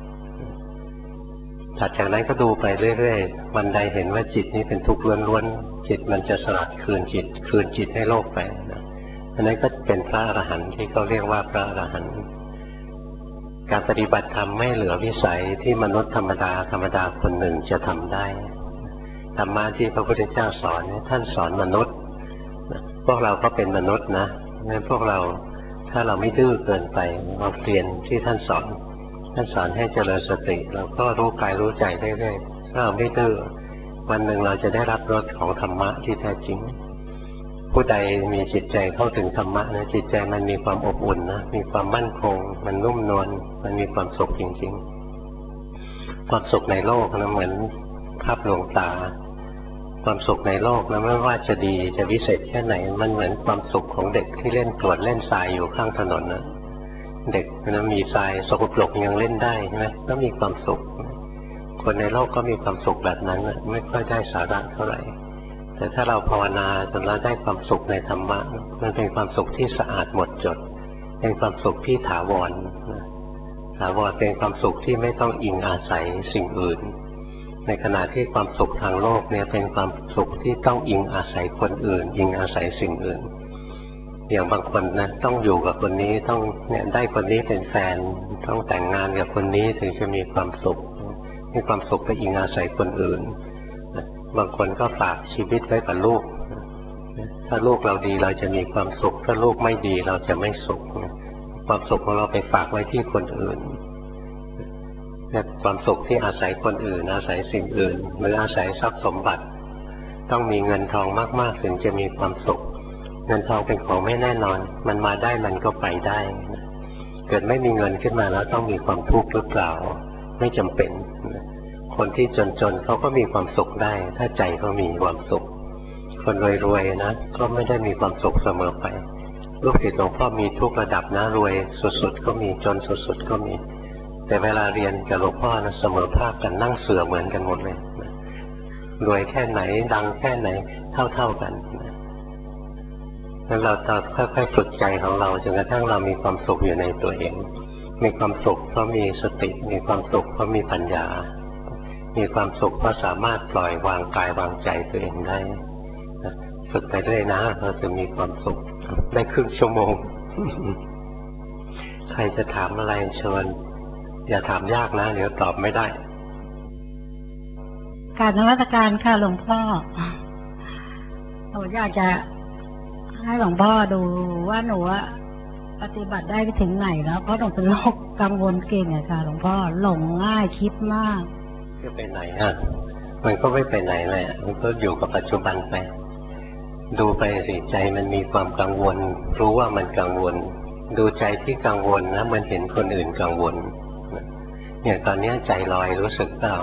A: หลังจากนั้นก็ดูไปเรื่อยๆวันใดเห็นว่าจิตนี้เป็นทุกข์ล้วนๆจิตมันจะสลัดคืนจิตคืนจิตให้โลกไปนะอันนั้นก็เป็นพระอรหันต์ที่เขาเรียกว่าพระอรหันต์การปฏิบัติธรรมไม่เหลือวิสัยที่มนุษย์ธรรมดาธรรมดาคนหนึ่งจะทำได้ธรรมะที่พระพุทธเจ้าสอนท่านสอนมนุษย์พวกเราก็เป็นมนุษย์นะงั้นพวกเราถ้าเราไม่ดื้อเกินไปเราเรียนที่ท่านสอนท่านสอนให้เจริญสติเราก็รู้กายรู้ใจเรื่อยๆถ้าเราไม่ดื้อวันหนึ่งเราจะได้รับรสของธรรมะที่แท้จริงผู้ใดมีจิตใจเข้าถึงธรรมะนะจิตใจมันมีความอบอุ่นนะมีความมั่นคงมันนุ่มนวลมันมีความสุขจริงๆความสุขในโลกนะเหมือนภาพลวงตาความสุขในโลกนะไม่ว่าจะดีจะวิเศษแค่ไหนมันเหมือนความสุขของเด็กที่เล่นกรวดเล่นทรายอยู่ข้างถนนนะเด็กนะมีทรายสกปรกยังเล่นได้ใช่ไหมก็มีความสุขคนในโลกก็มีความสุขแบบนั้นนะไม่ค่อยได้สาระเท่าไหร่แต่ถ้าเราภาวนาจนเราได้ความสุขในธรรมะมันเป็นความสุขที่สะอาดหมดจดเป็นความสุขที่ถาวรถาวรเป็นความสุขที่ไม่ต้องอิงอาศัยสิ่งอื่นในขณะที่ความสุขทางโลกเนี่ยเป็นความสุขที่ต้องอิงอาศัยคนอื่นอิงอาศัยสิ่งอื่นอย่างบางคนนะต้องอยู่กับคนนี้ต้องเนี่ยได้คนนี้เป็นแฟนต้องแต่งงานกับคนนี้ถึงจะมีความสุขมีความสุขไปอิงอาศัยคนอื่นบางคนก็ฝากชีวิตไว้กับลูกถ้าลูกเราดีเราจะมีความสุขถ้าลูกไม่ดีเราจะไม่สุขความสุขของเราไปฝากไว้ที่คนอื่นความสุขที่อาศัยคนอื่นอาศัยสิ่งอื่นหรืออาศัยทรัพย์สมบัติต้องมีเงินทองมากๆถึงจะมีความสุขเงินทองเป็นของไม่แน่นอนมันมาได้มันก็ไปได้เกิดไม่มีเงินขึ้นมาแล้วต้องมีความทุกข์หรือเปล่าไม่จำเป็นคนที่จนๆเขาก็มีความสุขได้ถ้าใจเขามีความสุขคนรวยๆนะก็ไม่ได้มีความสุขเสมอไปลูกศิษย์หลวงพ่อมีทุกระดับนะรวยสุดๆก็มีจนสุดๆก็มีแต่เวลาเรียนกับหลวงพ่อนะเสมอภาคกันนั่งเสือเหมือนกันหมดเลยรวยแค่ไหนดังแค่ไหนเท่าๆกันนั้นเราต้องค่อยๆฝึกใจของเราจนกระทั่งเรามีความสุขอยู่ในตัวเองมีความสุขเพราะมีสติมีความสุขเพราะมีปัญญามีความสุขเพราะสามารถปล่อยวางกายวางใจตัวเองได้ฝึกไปเรื่อยนะเราจะมีความสุขได้ครึ่งชั่วโมง ใครจะถามอะไรเชิญอย่าถามยากนะเดี๋ยวตอบไม่ได้
B: การนมัสการค่ะหลวงพ่อหนูอยากจะให้หลวงพ่อดูว่าหนูปฏิบัติได้ไปถึงไหนแล้วเพราะหนูเป็นโรคกังวลเก่งอะค่ะหลวงพ่อหลงง่ายคิดมาก
A: จะไปไหนอ่ะมันก็ไม่ไปไหนเลยมันก็อยู่กับปัจจุบันไปดูไปสิใจมันมีความกังวลรู้ว่ามันกังวลดูใจที่กังวลนะมันเห็นคนอื่นกังวลเนี่ยตอนนี้ใจลอยรู้สึกเปล่า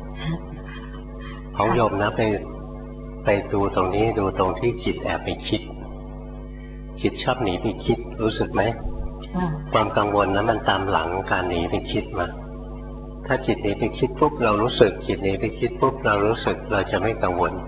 A: ของโยมนะไปไปดูตรงนี้ดูตรงที่จิตแอบไปคิดจิตชอบหนีไปคิดรู้สึกไหมความกังวลนะมันตามหลังการหนีไปคิดมาถ้าจิตหนีไปคิดปุ๊บเรารู้สึกจิตหนีไปคิดปุ๊บเรารู้สึกเราจะไม่กังวล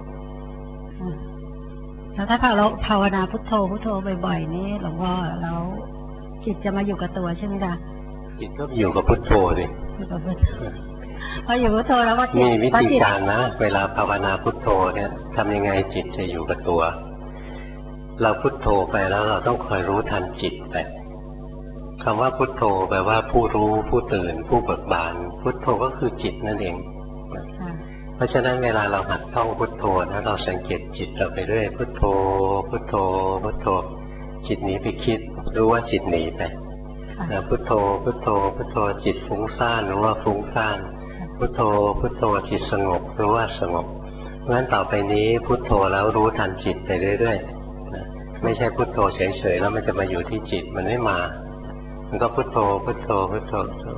B: แล้วถ้าเราภาวนาพุทโธพุทโธบ่อยๆนี่หลวงพ่อแล้วจิตจะมาอยู่กับตัวใช่ไหมคะ
A: จิตก็อยู่กับพุทโธสิ
B: พออยู่พุทโธแล้วก็
A: มีวิธีการนะเวลาภาวนาพุทโธเนี่ยทำยังไงจิตจะอยู่กับตัวเราพุทโธไปแล้วเราต้องคอยรู้ทันจิตไปคำว่าพุทโธแปลว่าผู้รู้ผู้ตื่นผู้เบิกบานพุทโธก็คือจิตนั่นเองเพราะฉะนั้นเวลาเราหัดท่องพุทโธนะเราสังเกตจิตเราไปเรื่อยพุทโธพุทโธพุทโธจิตหนีไปคิดรู้ว่าจิตหนีไปนะพุทโธพุทโธพุทโธจิตฟุ้งซ่านรู้ว่าฟุ้งซ่านพุทโธพุทโธจิตสงบรู้ว่าสงบเพราะฉะนั้นต่อไปนี้พุทโธแล้วรู้ทันจิตไปเรื่อยๆนะไม่ใช่พุทโธเฉยๆแล้วมันจะมาอยู่ที่จิตมันไม่มามันก็พุทโธพุทโธพุทโธ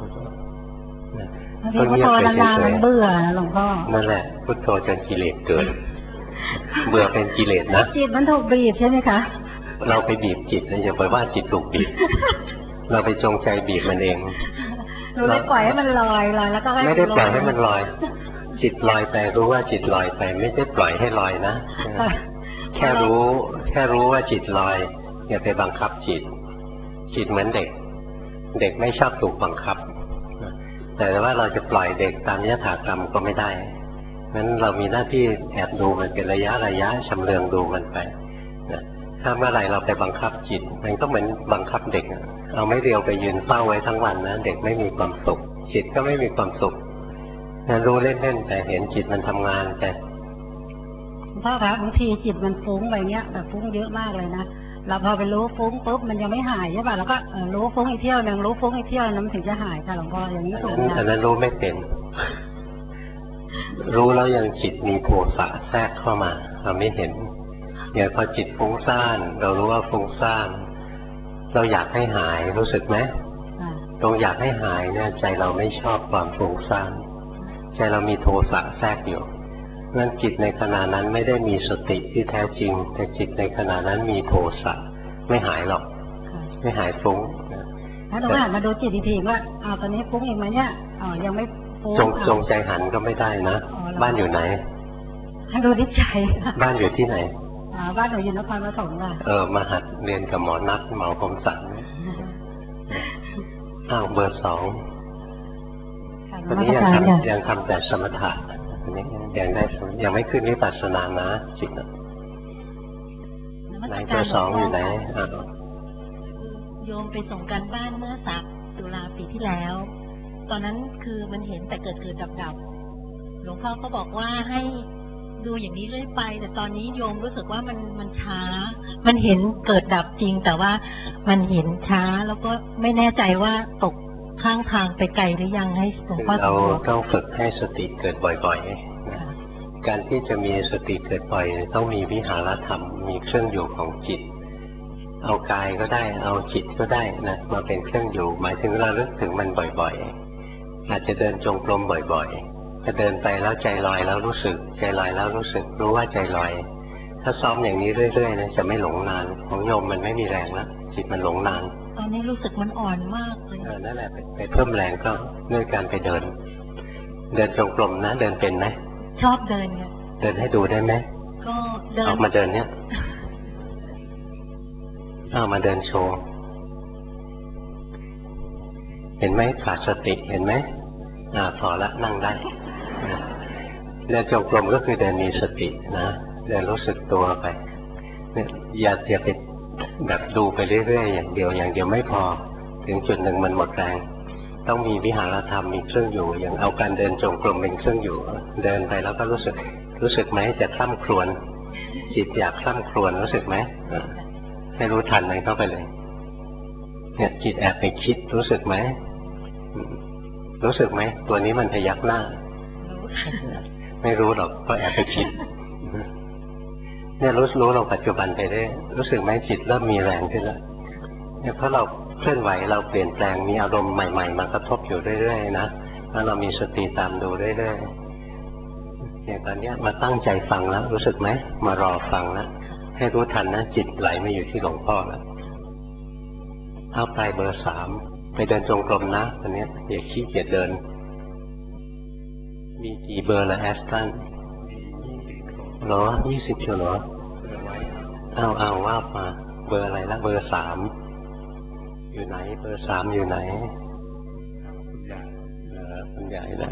B: พุทโธนานๆมันเบื่อหลวงพ่อ
A: นั่นแหละพุทโธจนกิเลสเกิดเบื่อเป็นกิเลสนะ
B: จิตมันถูกบีบใช่ไหมคะ
A: เราไปบีบจิตนะอย่าไปว่าจิตถูกบีบเราไปจงใจบีบมันเอง
B: เราไม่ปล่อยให้มันลอยลอยแล้วก็
A: ไม่ได้ปล่อยให้มันลอยจิตลอยไปรู้ว่าจิตลอยไปไม่ได้ปล่อยให้ลอยนะแค่รู้แค่รู้ว่าจิตลอยอย่าไปบังคับจิตจิตเหมือนเด็กเด็กไม่ชอบถูกบังคับแต่ว่าเราจะปล่อยเด็กตามยถากรรมก็ไม่ได้งั้นเรามีหน้าที่แอบดูมันเป็นระยะระยะชำเลืองดูมันไปถ้าเมื่อไหร่เราไปบังคับจิตมันก็เหมือนบังคับเด็กเอาไม่เรียวไปยืนเฝ้าไว้ทั้งวันนะเด็กไม่มีความสุขจิตก็ไม่มีความสุขงั้นรู้เล่นๆแต่เห็นจิตมันทำงานแต่
B: พ่อครับบางทีจิตมันฟุ้งไปเงี้ยแบบฟุ้งเยอะมากเลยนะเราพอไปรู้ฟุ้งปุ๊บมันยังไม่หายใช่ป่ะเราก็รู้ฟุ้งอีกเที่ยวนึงรู้ฟุ้งอีกเที่ยวนั้นถึงจะหายค่ะหลวงพ่ออย่างนี้ถูกไหม
A: อันนั้นรู้ไม่เป็นรู้แล้วยังจิตมีโทสะแทรกเข้ามาเราไม่เห็นอย่างพอจิตฟุ้งซ่านเรารู้ว่าฟุ้งซ่านเราอยากให้หายรู้สึกไหมตรงอยากให้หายเนี่ยใจเราไม่ชอบความฟุ้งซ่านใจเรามีโทสะแทรกอยู่นั่นจิตในขณะนั้นไม่ได้มีสติที่แท้จริงแต่จิตในขณะนั้นมีโทสะไม่หายหรอกไม่หายฟุ้ง
B: ถ้าเราหันมาดูจิตทีว่าอ้าวตอนนี้ฟุ้งอีกไหมเนี่ยอ๋อยังไม่ฟุ้ง
A: จงจงใจหันก็ไม่ได้นะบ้านอยู่ไหน
B: ให้ดูที่ใจ
A: บ้านอยู่ที่ไหน
B: อ๋อบ้านหนูอยู่นครปฐมค่ะ
A: เออมาหัดเรียนกับหมอนัทหมอคมสันอ้าวเบอร์สองตอนนี้ยังทำยังทำแต่สมถะยังได้ยังไม่ขึ้นวิปัสสนานะจิตไหนตัวสองอยู่ไหน
C: โยมไปส่งการบ้านเมื่อสามตุลาปีที่แล้วตอนนั้นคือมันเห็นแต่เกิดเกิดดับดับหลวงพ่อก็บอกว่าให้ดูอย่างนี้เรื่อยไปแต่ตอนนี้โยมรู้สึกว่ามันมันช้ามันเห็นเกิดดับจริงแต่ว่ามันเห็นช้าแล้วก็ไม่แน่ใจว่าตกข้างทางไปไกลหรือยังให้หลวงพ่อ
A: เราต้องฝึกให้สติเกิดบ่อยๆการที่จะมีสติเกิดบ่อยต้องมีวิหารธรรมมีเครื่องอยู่ของจิตเอากายก็ได้เอาจิตก็ได้นะมาเป็นเครื่องอยู่หมายถึงเราลึกถึงมันบ่อยๆอาจจะเดินจงกรมบ่อยๆจะเดินไปแล้วใจลอยแล้วรู้สึกใจลอยแล้วรู้สึกรู้ว่าใจลอยถ้าซ้อมอย่างนี้เรื่อยๆนะจะไม่หลงนานของโยมมันไม่มีแรงแล้วจิตมันหลงนาน
C: ตอนนี้รู้สึกมันอ่อนมากเลย
A: เออนั่นแหละไปเพิ่มแรงก็ด้วยการไปเดินเดินจงกรมนะเดินเป็นไหม
C: ชอบเดินไง
A: เดินให้ดูได้ไหม
C: ก็เดิน
A: ออกมาเดินเนี้ยเอามาเดินโชว์เห็นไหมขาดสติเห็นไหมอ่าพอละนั่งได้เดินจงกรมก็คือเดินมีสตินะเดินรู้สึกตัวไปเนี่ยอย่าอย่าไปแบบดูไปเรื่อยๆอย่างเดียวอย่างเดียวไม่พอถึงจุดหนึ่งมันหมดแรงต้องมีวิหารธรรมมีเครื่องอยู่อย่างเอาการเดินจงกรมเป็นเครื่องอยู่เดินไปแล้วก็รู้สึกรู้สึกไหมจะคล่ำครวญจิตอยากคล่ำครวญรู้สึกไหมให้รู้ทันมันเข้าไปเลยเนี่ยจิตแอบไปคิดรู้สึกไหมรู้สึกไหมตัวนี้มันพยักหน้าไม่รู้หรอกเพราะแอบไปคิดเนี่ยรู้รู้เราปัจจุบันไปได้รู้สึกไหมจิตเริ่มมีแรงขึ้นแล้วเนี่ยเพราะเราเคลื่อนไหวเราเปลี่ยนแปลงมีอารมณ์ใหม่ๆมากระทบอยู่เรื่อยๆนะแล้วเรามีสติตามดูเรื่อยๆอย่างตอนนี้มาตั้งใจฟังแล้วรู้สึกไหมมารอฟังแล้วให้รู้ทันนะจิตไหลมาอยู่ที่หลวงพ่อแล้วเอาไปเบอร์สามไปเดินจงกรมนะอันนี้อย่าขี้เกียจเดินมีกี่เบอร์ละแอสตันเหรอยี่สิบเชียวเหรอเอาเอาว่ามาเบอร์อะไรละเบอร์สามอยู่ไหนเบอร์สามอยู่ไหนเออคุณยายนะ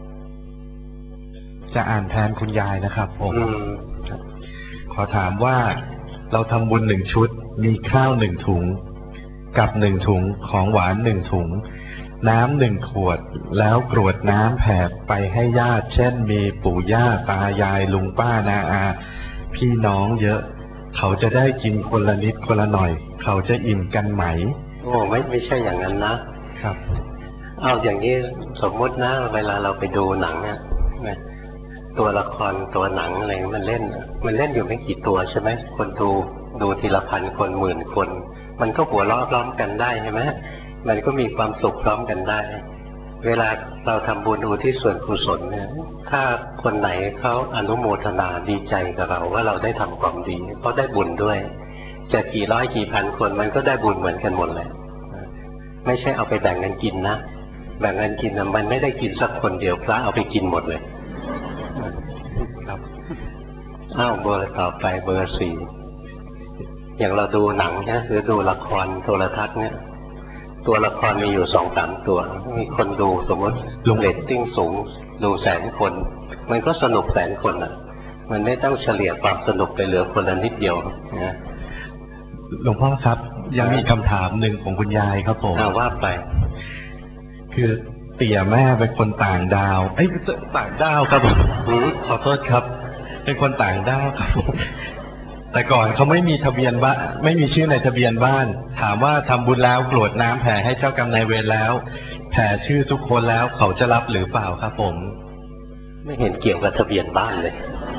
D: จะอ่านแทนคุณยายนะครับผมขอถามว่าเราทำบุญหนึ่งชุดมีข้าวหนึ่งถุงกับหนึ่งถุงของหวานหนึ่งถุงน้ำหนึ่งขวดแล้วกรวดน้ำแผ่ไปให้ญาติเช่นมีปู่ย่าตายายลุงป้านาอาพี่น้องเยอะเขาจะได้กินคนละนิดคนละหน่อยเขาจะอิ่มกันไหม
A: โอ้ไม่ไม่ใช่อย่างนั้นนะครับเอาอย่างนี้สมมตินะเวลาเราไปดูหนังเนี่ยตัวละครตัวหนังอะไรมันเล่นมันเล่นอยู่ไม่กี่ตัวใช่ไหมคนดูดูทีละพันคนหมื่นคนมันก็หัวเราะพร้อมกันได้ใช่ไหมมันก็มีความสุขพร้อมกันได้เวลาเราทำบุญอุทิศส่วนกุศลเนี่ยถ้าคนไหนเขาอนุโมทนาดีใจกับเราว่าเราได้ทำความดีเขาได้บุญด้วยจะกี่ร้อยกี่พันคนมันก็ได้บุญเหมือนกันหมดเลยไม่ใช่เอาไปแบ่งกันกินนะแบ่งกันกินนะมันไม่ได้กินสักคนเดียวพระเอาไปกินหมดเลยครับอ้าวเบอร์ต่อไปเบอร์สี่อย่างเราดูหนังเนี่ยหรือดูละครโทรทัศน์เนี่ยตัวละครมีอยู่สองสามตัวมีคนดูสมมติลงเรตติ้งสูงดูแสนคนมันก็สนุกแสนคนอ่ะมันไม่ต้องเฉลี่ยความสนุกไปเหลือคนละนิดเดียวนะ
D: หลวงพ่อครับยังมีคำถามหนึ่งของคุณยายครับผม
A: ว่าไป
D: คือเตี่ยแม่เป็นคนต่างดาวเอ้ยต่างดาวครับผมขอโทษครับเป็นคนต่างดาวครับผมแต่ก่อนเขาไม่มีทะเบียนบ้านไม่มีชื่อในทะเบียนบ้านถามว่าทำบุญแล้วกรวดน้ำแผ่ให้เจ้ากรรมนายเวรแล้วแผ่ชื่อทุกคนแล้วเขาจะรับหรือเปล่าครับผม
A: ไม่เห็นเกี่ยวกับทะเบียนบ้านเลย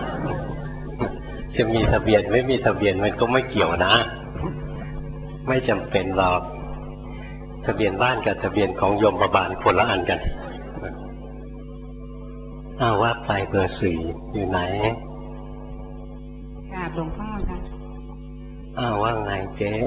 A: จะมีทะเบียนไม่มีทะเบียนมันก็ไม่เกี่ยวนะไม่จำเป็นหรอกทะเบียนบ้านกับทะเบียนของยมบาลคนละอันกันอ้าวว่าไปเบอร์สี่อยู่ไหน
B: กราบหลวงพ่อค่ะ
A: อ้าวว่าไงเจ๊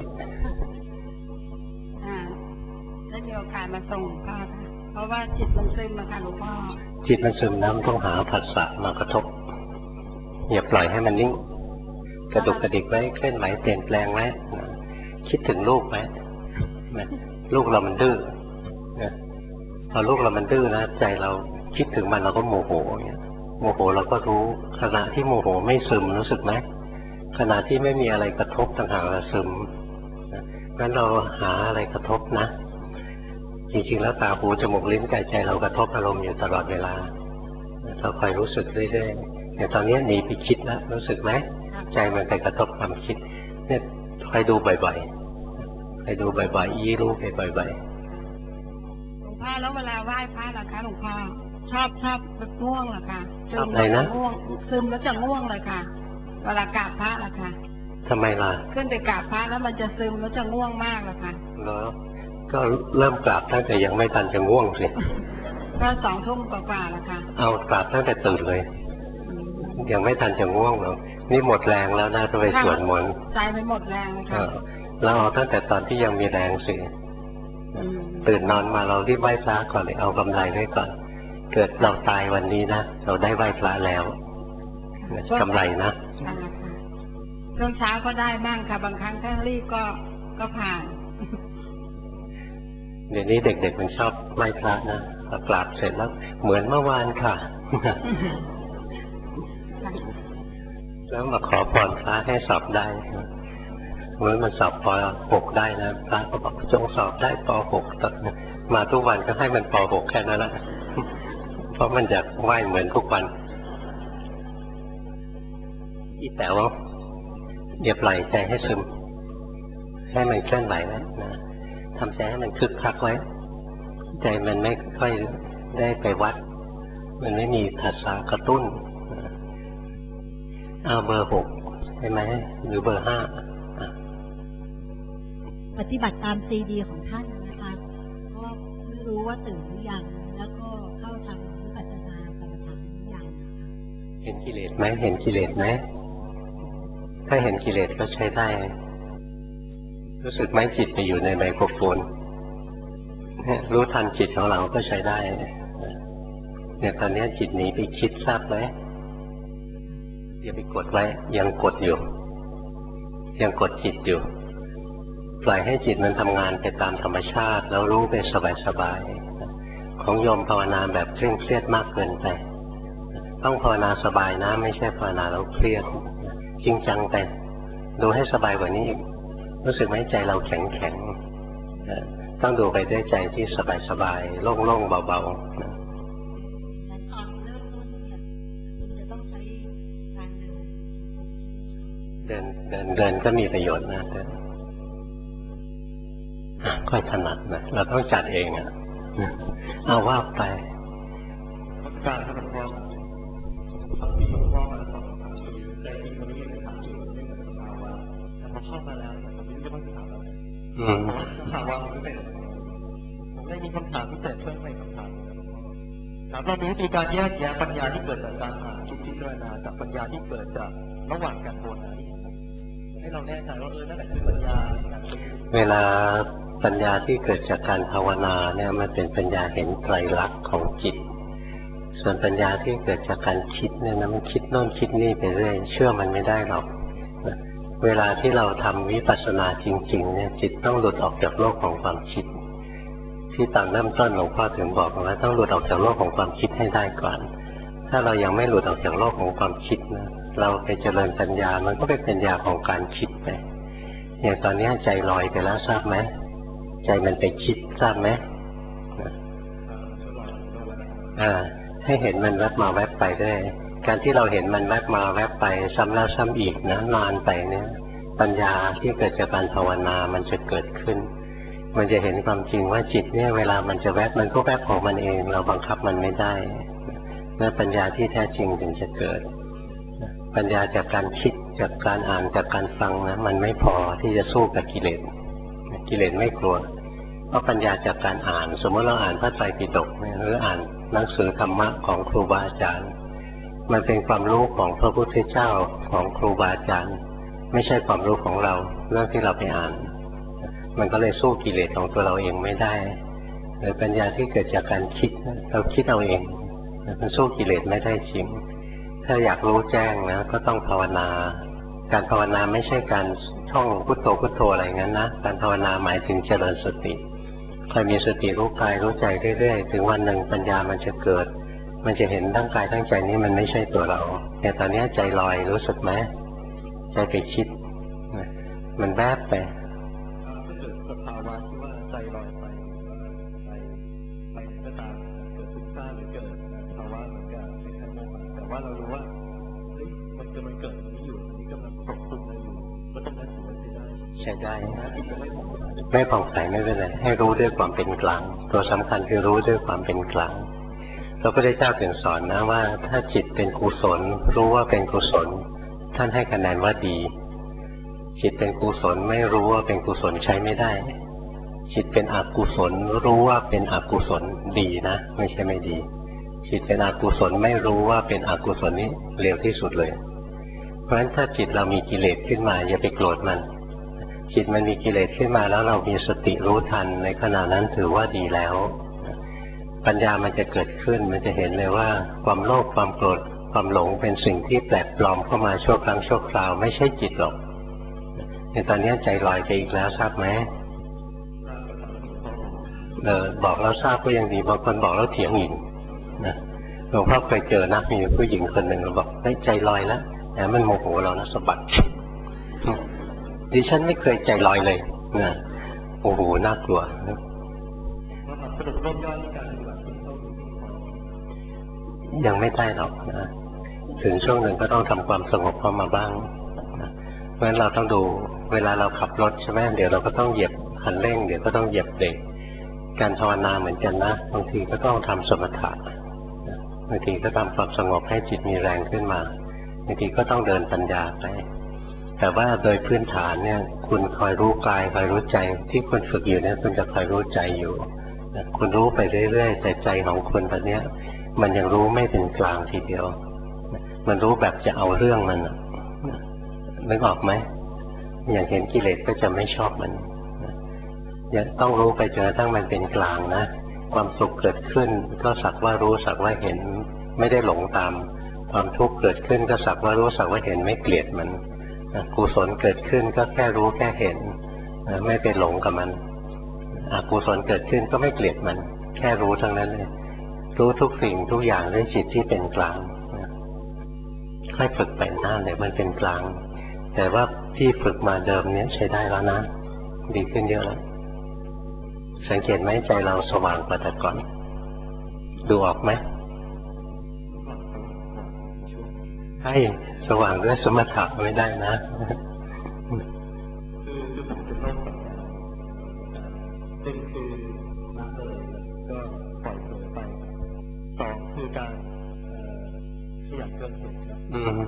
B: อ่าได้มีโอกาสมาส่งหลวงพ่อค่ะเพราะว่าจิตมันซึมมาค่ะหลวงพ่อ
A: จิตมันซึมน้ำต้องหาผัสสะมากระทบอย่าปล่อยให้มันนิ่งกระดุกกระดิกไว้เคลื่อนไหวเปลี่ยนแปลงไว้คิดถึงลูกไหมลูกเรามันดื้อพอลูกเรามันดื้อนะใจเราคิดถึงมันเราก็โมโหเนี่ยโมโหเราก็รู้ขณะที่โมโหไม่ซึมรู้สึกไหมขณะที่ไม่มีอะไรกระทบต่างหากเราซึมงั้นเราหาอะไรกระทบนะจริงๆแล้วตาหูจมูกลิ้นกายใจเรากระทบอารมณ์อยู่ตลอดเวลาเราคอยรู้สึกเรื่อยๆอย่างตอนนี้หนีไปคิดแล้วรู้สึกไหมใจมันไปกระทบความคิดเนี่ยคอยดูบ่อยๆคอยดูบ่อยๆยี่รู้ไปบ่อย
B: ๆหลวงพ่อแล้วเวลาไหว้พระล่ะคะหลวงพ่อชอบชอบง่วงเหรอคะ
A: ชอบอะไรนะ
B: ง่วงซึมแล้วจะง่วงเลยค่ะเวลากราบพระล่ะค่ะ
A: ทำไมล่ะ
B: ขึ้นไปกราบพระแล้วมันจะซึมแล้วจะง่วงมากเลยค่ะ
A: เหรอก็เริ่มกราบตั้งแต่ยังไม่ทันจะง่วงสิ
B: ก็สองทุ่มกว่าๆแล้วค่ะ
A: เอากราบตั้งแต่ตื่นเลยยังไม่ทันจะง่วงหรอกนี่หมดแรงแล้วนะก็ไปสวดมนต์
B: ใจมันหมดแรงครับ
A: เราเอาตั้งแต่ตอนที่ยังมีแรงสิตื่นนอนมาเรารีบไหว้พระก่อนเลยเอากำไรไว้ก่อนเกิดเราตายวันนี้นะเราได้ไหว้พระแล้วกำไรนะ
B: ช่วงเช้าก็ได้บ้างค่ะบางครั้งถ้ารีบก็ก็ผ่าน
A: เดี๋ยวนี้เด็กๆมันชอบไหว้พระนะพอกราบเสร็จแล้วเหมือนเมื่อวานค่ะแล้วมาขอพรพระให้สอบได้เหมือนมันสอบป หกได้นะพระก็บอกจงสอบได้ป หกตัดมาทุกวันก็ให้มันป หกแค่นั้นแหละเพราะมันอยากไหว้เหมือนทุกวันอีแต๋วอย่าปล่อยใจให้ซึมให้มันเคลื่อนไหวไว้นะทำใจให้มันคึกคักไว้ใจมันไม่ค่อยได้ไปวัดมันไม่มีทัศนกระตุ้นเอาเบอร์หกใช่ไหมหรือเบอร์ห้า
C: ปฏิบัติตามซีดีของท่านนะคะก็ไม่รู้ว่าตื่นหรือยังแล้วก็เข้าทำวิปัสสนากรรมฐานหรือยัง
A: เห็นกิเลสไหมเห็นกิเลสไหมถ้าเห็นกิเลสก็ใช้ได้รู้สึกไหมจิตไปอยู่ในไมโครโฟนรู้ทันจิตของเราก็ใช้ได้เนี่ยตอนนี้จิตหนีไปคิดทราบไหมอย่าไปกดไว้ยังกดอยู่ยังกดจิตอยู่ปล่อยให้จิตมันทำงานไปตามธรรมชาติแล้วรู้ไปสบายๆของโยมภาวนาแบบเคร่งเครียดมากเกินไปต้องภาวนาสบายนะไม่ใช่ภาวนาแล้วเครียดจริงจังไปดูให้สบายกว่านี้อีกรู้สึกไหมใจเราแข็งแข็งต้องดูไปด้วยใจที่สบายสบายโล่งโล่งเบาๆเดินเดินเดินก็มีประโยชน์นะแต่ค่อยถนัดนะเราต้องจัดเองอ่ะเอาว่าไป
D: การทำความทำปีของพ่อมาสองสามปีใจจริงมันไม่ได้ถามจริงไม่ได้ถามว่าแต่พอเข้ามาแล้วผมไม่รู้ว่าจะถามอะไรถามว่าไม่เป็นผมได้มีคำถามที่เกิดเพิ่มในคำถามถามเรามีวิธีการแยกแยะปัญญาที่เกิดจากการอ่านคิดพิจารณากับปัญญาที่เกิดจากระหว่างการภาวนาให้เราแน่ใจว่าเออนั่นแหละคือปัญญา
A: เวลาปัญญาที่เกิดจากการภาวนาเนี่ยมันเป็นปัญญาเห็นไตรลักษณ์ของจิตส่วนปัญญาที่เกิดจากการคิดเนี่ยนะมันคิดโน่นคิดนี่ไปเรื่อยเชื่อมันไม่ได้หรอกเวลาที่เราทำวิปัสสนาจริงๆเนี่ยจิตต้องหลุดออกจากโลกของความคิดที่ตอนเริ่มต้นหลวงพ่อถึงบอกว่าต้องหลุดออกจากโลกของความคิดให้ได้ก่อนถ้าเรายังไม่หลุดออกจากโลกของความคิดนะเราไปเจริญปัญญามันก็เป็นปัญญาของการคิดไปอย่างตอนนี้ใจลอยไปแล้วทราบไหมใจมันไปคิดทราบไหมอ่าให้เห็นมันแวบมาแวบไปด้วยการที่เราเห็นมันแวบมาแวบไปซ้ำแล้วซ้ำอีกนะนานไปเนี่ยปัญญาที่เกิดจากการภาวนามันจะเกิดขึ้นมันจะเห็นความจริงว่าจิตเนี่ยเวลามันจะแวบมันก็แวบของมันเองเราบังคับมันไม่ได้นั่นปัญญาที่แท้จริงถึงจะเกิดปัญญาจากการคิดจากการอ่านจากการฟังนะมันไม่พอที่จะสู้กับกิเลสกิเลสไม่กลัวเพราะปัญญาจากการอ่านสมมติเราอ่านพระไตรปิฎกหรืออ่านหนังสือธรรมะของครูบาอาจารย์มันเป็นความรู้ของพระพุทธเจ้าของครูบาอาจารย์ไม่ใช่ความรู้ของเราเรื่องที่เราไปอ่านมันก็เลยสู้กิเลสของตัวเราเองไม่ได้หรือปัญญาที่เกิดจากการคิดเราคิดเอาเองมันสู้กิเลสไม่ได้จริงถ้าอยากรู้แจ้งนะก็ต้องภาวนาการภาวนาไม่ใช่การท่องพุทโธพุทโธอะไรงั้นนะการภาวนาหมายถึงเจริญสติคอยมีสติรู้กายรู้ใจเรื่อยๆถึงวันหนึ่งปัญญามันจะเกิดมันจะเห็นทั้งกายทั้งใจนี้มันไม่ใช่ตัวเราแต่ตอนนี้ใจลอยรู้สึกไหมใจไปคิดมันแวบไป
D: ถ้าเกิดสภาวะที่ว่าใจลอยไปไปไปก็ตามเกิดฟุ้งซ่านหรือเกิดภาวะเหมือนกับไม่ใช่โมหะแต่ว่าเรารู้ว่าเฮ้ยมันกำลังเกิดนี้อยู่นี้กำลังควบคุมอะไรอยู่ก็ต้องได้ถือว่าใช้ได้
A: ใช้ได้ไม่ผ่องใสไม่เป็นไรให้รู้ด้วยความเป็นกลางตัวสำคัญคือรู้ด้วยความเป็นกลางพระพุทธเจ้าถึงสอนนะว่าถ้าจิตเป็นกุศลรู้ว่าเป็นกุศลท่านให้คะแนนว่าดีจิตเป็นกุศลไม่รู้ว่าเป็นกุศลใช้ไม่ได้จิตเป็นอกุศลรู้ว่าเป็นอกุศลดีนะไม่ใช่ไม่ดีจิตเป็นอกุศลไม่รู้ว่าเป็นอกุศลนี้เลวที่สุดเลยเพราะฉะนั้นถ้าจิตเรามีกิเลสขึ้นมาอย่าไปโกรธมันจิตมันมีกิเลสขึ้นมาแล้วเรามีสติรู้ทันในขณะนั้นถือว่าดีแล้วปัญญามันจะเกิดขึ้นมันจะเห็นเลยว่าความโลภความโกรธความหลงเป็นสิ่งที่แปลกปลอมเข้ามาชั่วครั้งชั่วคราวไม่ใช่จิตหรอกในตอนนี้ใจลอยไปอีกแล้วทราบไหมเออบอกแล้วทราบก็ยังดีบางคนบอกแล้วเถียงอีกนะหลวงพ่อเคยเจอนะมีผู้หญิงคนหนึ่งบอกเฮ้ยใจลอยแล้วแต่มันโมโหเรานะสะบัดดิฉันไม่เคยใจลอยเลยนะโอ้โหน่ากลัวยังไม่ได้หรอกนะถึงช่วงหนึ่งก็ต้องทำความสงบเข้ามาบ้างนะเพราะฉะนั้นเราต้องดูเวลาเราขับรถใช่ไหมเดี๋ยวเราก็ต้องเหยียบคันเร่งเดี๋ยวก็ต้องเหยียบเบรกการภาวนาเหมือนกันนะบางทีก็ต้องทำสมถะบางทีก็ทำความสงบให้จิตมีแรงขึ้นมาบางทีก็ต้องเดินปัญญาไปแต่ว่าโดยพื้นฐานเนี่ยคุณคอยรู้กายคอยรู้ใจที่คุณฝึกอยู่เนี่ยคุณจะคอยรู้ใจอยู่คุณรู้ไปเรื่อยๆแต่ใจของคุณตอนนี้มันยังรู้ไม่เป็นกลางทีเดียวมันรู้แบบจะเอาเรื่องมันนึกออกไหมอย่างเห็นกิเลสก็จะไม่ชอบมันยังต้องรู้ไปจนกระทั่งมันเป็นกลางนะความสุขเกิดขึ้นก็สักว่ารู้สักว่าเห็นไม่ได้หลงตามความทุกข์เกิดขึ้นก็สักว่ารู้สักว่าเห็นไม่เกลียดมันกุศลเกิดขึ้นก็แค่รู้แค่เห็นไม่ไปหลงกับมันอกุศลเกิดขึ้นก็ไม่เกลียดมันแค่รู้ทั้งนั้นเลยรู้ทุกสิ่งทุกอย่างด้วยจิตที่เป็นกลางค่อยฝึกไปหน้าเลยมันเป็นกลางแต่ว่าที่ฝึกมาเดิมเนี้ยใช้ได้แล้วนะดีขึ้นเยอะแล้วสังเกตไหมใจเราสว่างกว่าแต่ก่อนดูออกไหมให้สว่างด้วยสมถะไม่ได้นะ
D: คือผมจะต้องหนึ่งคือละเลยก็ปล่อยตัวไปสองคือการขยันเกินเหตุครับ
A: อืม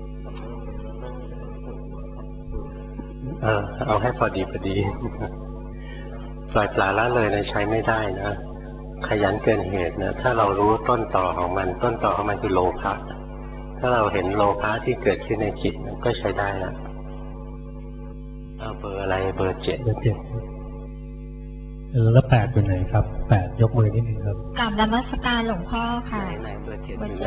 A: เออเอาให้พอดีพอดีปล่อยปละละเลยนะใช้ไม่ได้นะขยันเกินเหตุนะถ้าเรารู้ต้นต่อของมันต้นต่อของมันคือโลภะถ้าเราเห็นโลภะที่เกิดขึ้นในจิตก็ใช้ได้แล้วเอาเบอร์อะไรเบอร์เจ็ด
E: เบอร์เจ็ดเออแล้วแปดเป็นไหนครับแปดยกมือนิดนึงครับ
B: กราบนมัสการหลวงพ่อค่ะ
A: ไหนเบอร์เจ็ดอยู่ไหน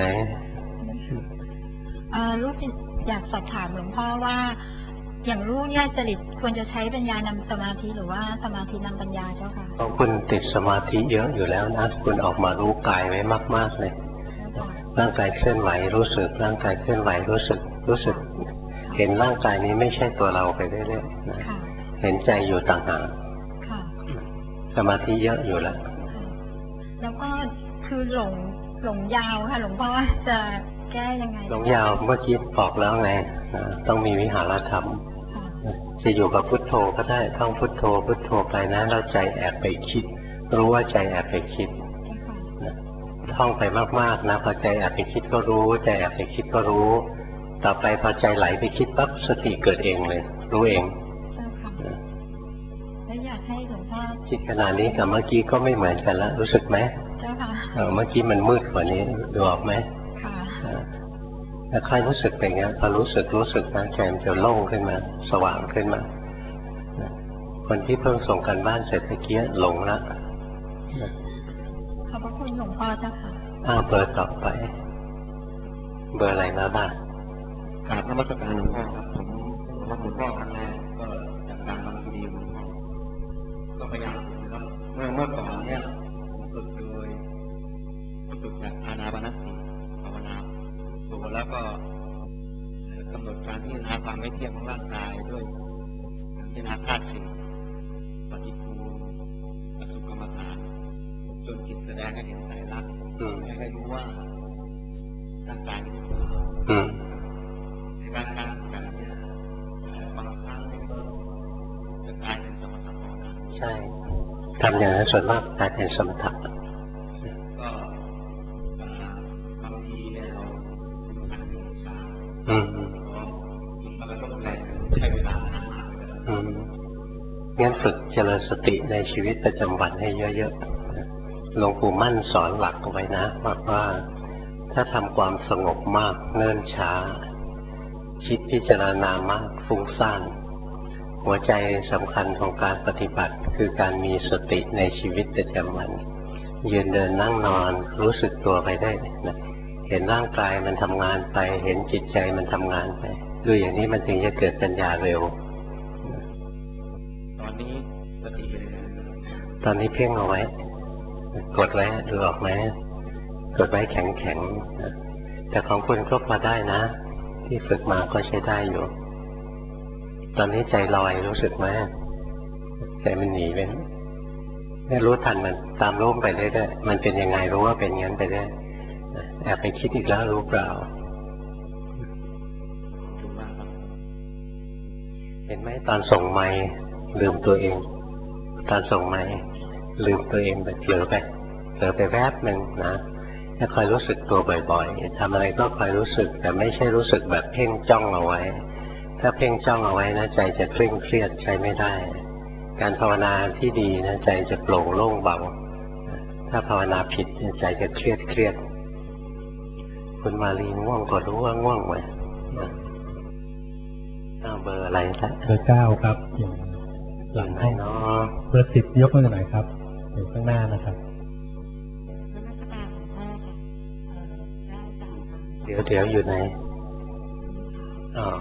B: เออลูกอยากสอบถามหลวงพ่อว่าอย่างรู้แยกจริตควรจะใช้ปัญญานำสมาธิหรือว่าสมาธินำปัญญาเจ้าค่ะ
A: เพราะคุณติดสมาธิเยอะอยู่แล้วนะคุณออกมารู้กายไว้มากๆเลยร่างกายเคลื่อนไหวรู้สึกร่างกายเคลื่อนไหวรู้สึกรู้สึกเห็นร่างกายนี้ไม่ใช่ตัวเราไปเรื่อยๆนะเห็นใจอยู่ต่างหากสมาธิเยอะอยู่แล้ว
B: แล้วก็คือหลงหลงยาวค่ะหลวงพ่อจะแก้ยังไง
A: หลงยาวเมื่อกี้บอกแล้วไงต้องมีวิหารธรรมจะอยู่กับพุทโธก็ได้ท่องพุทโธพุทโธไปนะแล้วใจแอบไปคิดรู้ว่าใจแอบไปคิดท่องไปมากๆนะพอใจแอบไปคิดก็รู้ใจแอบไปคิดก็รู้ต่อไปพอใจไหลไปคิดปั๊บสติเกิดเองเลยรู้เอง
B: แล้วอยากให้หลวงพ่อ
A: จิตขนาดนี้กับเมื่อกี้ก็ไม่เหมือนกันแล้วรู้สึกไหม
B: เจ้าค่ะ
A: เมื่อกี้มันมืดกว่านี้ดูออกไหมแต่ใครรู้สึกอย่างเงี้ยพอรู้สึกรู้สึกนะใจมันจะโล่งขึ้นมาสว่างขึ้นมาคนที่เพิ่งส่งกันบ้านเสร็จเมื่อกี้หลงละ
B: ขอบพระคุณหลวงพ่อเจ้าค่ะ
A: อ้าวเบอร์ต่อไปเบอร์อะไรนะบ้าง
F: กราบนมัสการหลวงพ่อครับผมรับหลวงพ่อครั้งแรกก็จากการฟังซีดีหลวงพ่อก็พยายามนะครับเมื่อเมื่อก่อนเนี่ยผมฝึกโดยฝึกแบบอานาปานสติภาวนาตัวแล้วก็กำหนดการพิจารณาความไม่เที่ยงของร่างกายด้วยการพิจารณาธาตุสี่ปฏิกูลอสุภกรรมฐานจนจิตแสดงให้เห็นไตรลักษณ์ให้รู้ว่าร่างกายเป็นของเราในการการการเนี่ยบางครั้งเนี่ยก็จะกลายเป็นสมถะภาวนา
A: ใช่ทำอย่างนั้นส่วนมากกลายเป็นสมถะ
F: ก็บางทีเนี่ยเราอันนี้ช้า
A: อืม
F: มันก็ต้องแรงใช้เวลานาน
A: อืมงั้นฝึกเจริญสติในชีวิตประจำวันให้เยอะๆหลวงปู่มั่นสอนหลักเอาไว้นะว่าถ้าทำความสงบมากเนิ่นช้าคิดพิจารณามากฟุ้งซ่านหัวใจสำคัญของการปฏิบัติคือการมีสติในชีวิตประจำวันยืนเดินนั่งนอนรู้สึกตัวไปได้นะเห็นร่างกายมันทำงานไปเห็นจิตใจมันทำงานไปดูอย่างนี้มันถึงจะเกิดปัญญาเร็ว
F: ตอนนี้สติเป็นยังไง
A: ตอนนี้เพ่งเอาไว้กดไว้ดูออกไหมกดไว้แข็งแข็งแต่ของคุณก็พอได้นะที่ฝึกมาก็ใช้ได้อยู่ตอนนี้ใจลอยรู้สึกไหมใจมันหนีไปนี่รู้ทันมันตามรู้ไปเรื่อยๆมันเป็นยังไงรู้ว่าเป็นงั้นไปเรื่อยแอบไปคิดอีกแล้วรู้เปล่าเห็นไหมตอนส่งไมค์ลืมตัวเองตอนส่งไมค์ลืมตัวเองไปเผลอไปเผลอไปแวบหนึ่งนะให้คอยรู้สึกตัวบ่อยๆทำอะไรก็คอยรู้สึกแต่ไม่ใช่รู้สึกแบบเพ่งจ้องเอาไว้ถ้าเพ่งจ้องเอาไว้นะใจจะเคร่งเครียดใช้ไม่ได้การภาวนาที่ดีนะใจจะโปร่งโล่งเบาถ้าภาวนาผิดใจจะเครียดเครียดคุณมาลีง่วงก็รู้ว่าง่วงไว้เบอร์อะไรครับ
E: เบอร์เก้าครับอยู่หลังให้
A: เนาะ
E: เบอร์สิบยกมือหน่อยครับอยู่ข้างหน้านะครับ
A: เดี๋ยวเดี๋ยวอยู่ไหนอ๋อ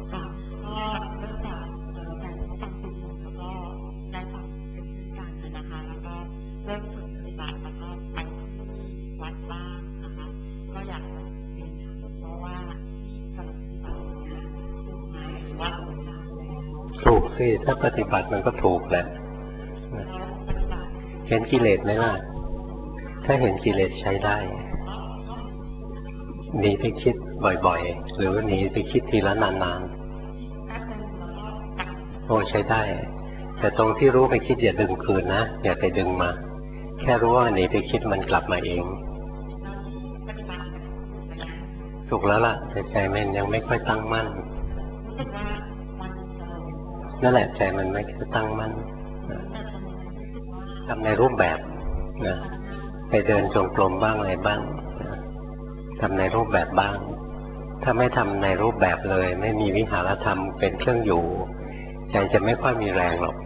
A: ถูกสิถ้าปฏิบัติมันก็ถูกแหละเห็นกิเลสไหมล่ะถ้าเห็นกิเลสใช้ได้หนีไปคิดบ่อยๆหรือหนีไปคิดทีละนานๆโอ้ใช้ได้แต่ตรงที่รู้ไปคิดอย่าดึงคืนนะอย่าไปดึงมาแค่รู้ว่าหนีไปคิดมันกลับมาเองถูกแล้วล่ะแต่ใจมันยังไม่ค่อยตั้งมั่นนั่นแหละใจมันไม่ค่อยตั้งมั่นทำในรูปแบบนะไปเดินจงกรมบ้างอะไรบ้างทำในรูปแบบบ้างถ้าไม่ทำในรูปแบบเลยไม่มีวิหารธรรมเป็นเครื่องอยู่ใจจะไม่ค่อยมีแรงหรอก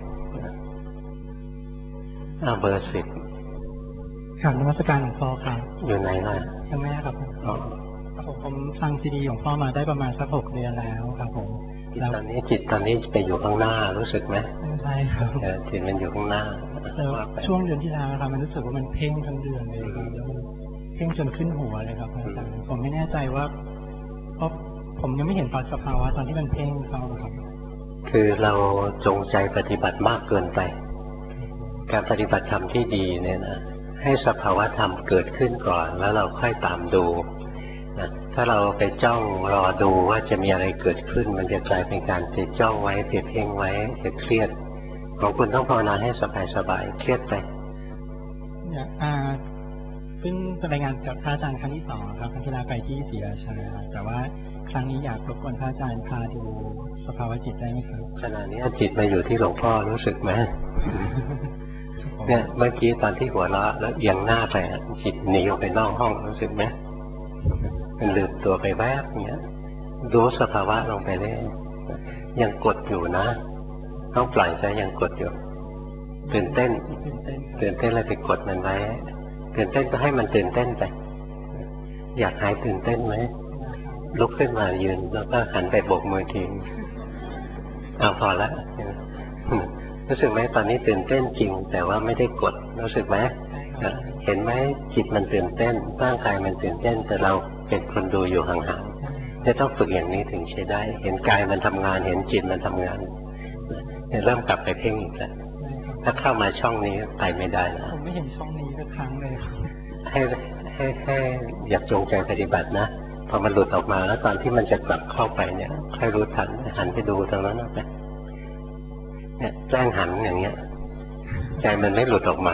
A: อ้าวเบอร์สิบ
G: ครับนมัสการหลวงพ่อครับ
A: อยู่ไหนล่ะ
G: ข้างหน้าครับอ๋อครับผมผมฟังซีดีของพ่อมาได้ประมาณสักหกเดือนแล้วครับผม
A: จิตตอนนี้จิตตอนนี้ไปอยู่ข้างหน้ารู้สึกไหม
G: ใช่ครับ
A: จิตมันอยู่ข้างหน้า
G: ช่วงเดือนที่แล้วครับมันรู้สึกว่ามันเพ่งทั้งเดือนเลยแล้วมันเพ่งจนขึ้นหัวเลยครับอาจารย์ผมไม่แน่ใจว่าเพราะผมยังไม่เห็นตอนสภาวะตอนที่มันเพ่งเขาครับ
A: คือเราจงใจปฏิบัติมากเกินไปการปฏิบัติธรรมที่ดีเนี่ยนะให้สภาวะธรรมเกิดขึ้นก่อนแล้วเราค่อยตามดูนะถ้าเราไปจ้องรอดูว่าจะมีอะไรเกิดขึ้นมันจะกลายเป็นการไปจ้องไว้ไปเพ่งไว้จะเครียดของคุณต้องภาวนาให้สบายๆเครียดไป
G: อ่าเพิ่งรายงานจากพระอาจารย์ครั้งที่สองครับครั้งที่แล้วไปที่ศรีราชาแต่ว่าครั้งนี้อยากรบกวนพระอาจารย์พาดูสภาวะจิตได้ไหมครับ
A: ขณะนี้จิตมาอยู่ที่หลวงพ่อรู้สึกไหมเนี่ยเมื่อกี้ตอนที่หัวเราะแล้วเอียงหน้าไปจิตหนีออกไปนอกห้องรู้สึกไหมมันลืมตัวไปแวบเนี้ยรู้สภาวะลงไปเลยยังกดอยู่นะต้องปล่อยใจยังกดอยู่ตื่นเต้นตื่นเต้นแล้วไปกดมันไว้ตื่นเต้นก็ให้มันตื่นเต้นไปอยากหายตื่นเต้นไหมลุกขึ้นมายืนแล้วก็หันไปโบกมือทีเอาพอละรู้สึกไหมตอนนี้ตื่นเต้นจริงแต่ว่าไม่ได้กดรู้สึกไหมเห็นไหมจิตมันตื่นเต้นร่างกายมันตื่นเต้นแต่เราเป็นคนดูอยู่ห่างๆจะต้องฝึกอย่างนี้ถึงใช้ได้เห็นกายมันทำงานเห็นจิตมันทำงานเริ่มกลับไปเพ่งอีกแล้วถ้าเข้ามาช่องนี้ไปไม่ได้แล้ว
G: ผมไม่เห็นช่องนี้สักครั้งเลยครับ
A: ให้ให้ให้อยากจงใจปฏิบัตินะพอมันหลุดออกมาแล้วตอนที่มันจะกลับเข้าไปเนี่ยให้รู้ทันหันไปดูตรงนั้นไปเนี่ยแกล้งหันอย่างเงี้ยใจมันไม่หลุดออกมา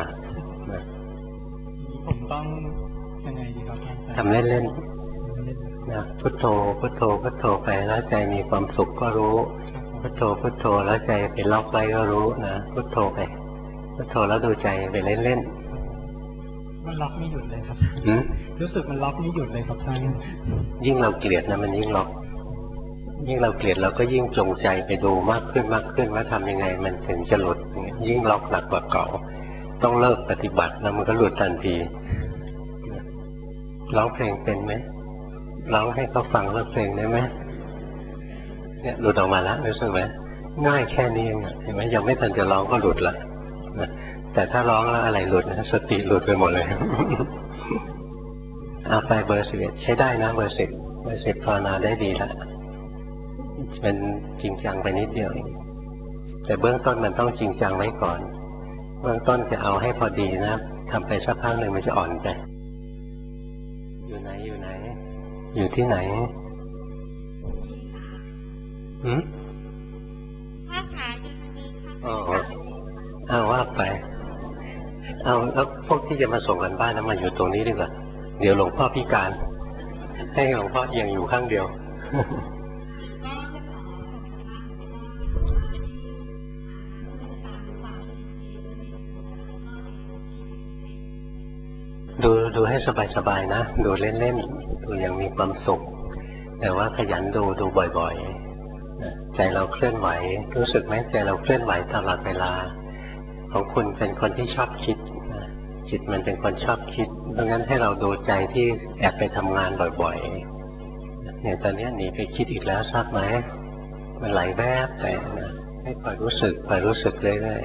G: ผมต้องยังไงดีครับ
A: ทำเล่นๆนะพุทโธพุทโธพุทโธไปแล้วใจมีความสุขก็รู้พุทโธพุทโธแล้วใจไปล็อกไว้ก็รู้นะพุทโธไปพุทโธแล้วดูใจไปเล่น
G: ๆมันล็อกไม่หยุดเลยครับรู้สึกมันล็อกไม่หยุดเลยครับท่าน
A: ยิ่งเราเกลียดนะมันยิ่งล็อกยิ่งเราเกลียดเราก็ยิ่งจงใจไปดูมากขึ้นมากขึ้นว่าทำยังไงมันถึงจะหลุดยิ่งล็อกหนักกว่าเก่าต้องเลิกปฏิบัติแล้วมันก็หลุดทันทีร้องเพลงเป็นไหมร้องให้เขาฟังเลิกเพลงได้ไหมเนี่ยหลุดออกมาแล้วรู้สึกไหมง่ายแค่นี้เองเห็นไหมยังไม่ทันจะร้องก็หลุดละแต่ถ้าร้องแล้วอะไรหลุดนะสติหลุดไปหมดเลยเอาไปเบอร์สิบเอ็ดใช้ได้นะเบอร์สิบเบอร์สิบภาวนาได้ดีละมันจริงจังไปนิดเดียวเองแต่เบื้องต้นมันต้องจริงจังไว้ก่อนเบื้องต้นจะเอาให้พอดีนะทำไปสักพักหนึ่งมันจะอ่อนไปอยู่ไหนอยู่ไหนอยู่ที่ไหนหืมอ๋อเอาว่าไปเอาแล้วพวกที่จะมาส่งกันบ้านนั้นมาอยู่ตรงนี้ดีกว่าเดี๋ยวหลวงพ่อพิการให้หลวงพ่อเอียงอยู่ข้างเดียวดูดูให้สบายๆนะดูเล่นๆดูอย่างมีความสุขแต่ว่าขยันดูดูบ่อยๆใจเราเคลื่อนไหวรู้สึกไหมใจเราเคลื่อนไหวตลอดเวลาของคุณเป็นคนที่ชอบคิดจิตมันเป็นคนชอบคิดเพราะงั้นให้เราดูใจที่แอบไปทำงานบ่อยๆเนี่ยตอนนี้หนีไปคิดอีกแล้วทราบไหมมันไหลแวบแต่นะให้คอยรู้สึกคอยรู้สึกเรื่อย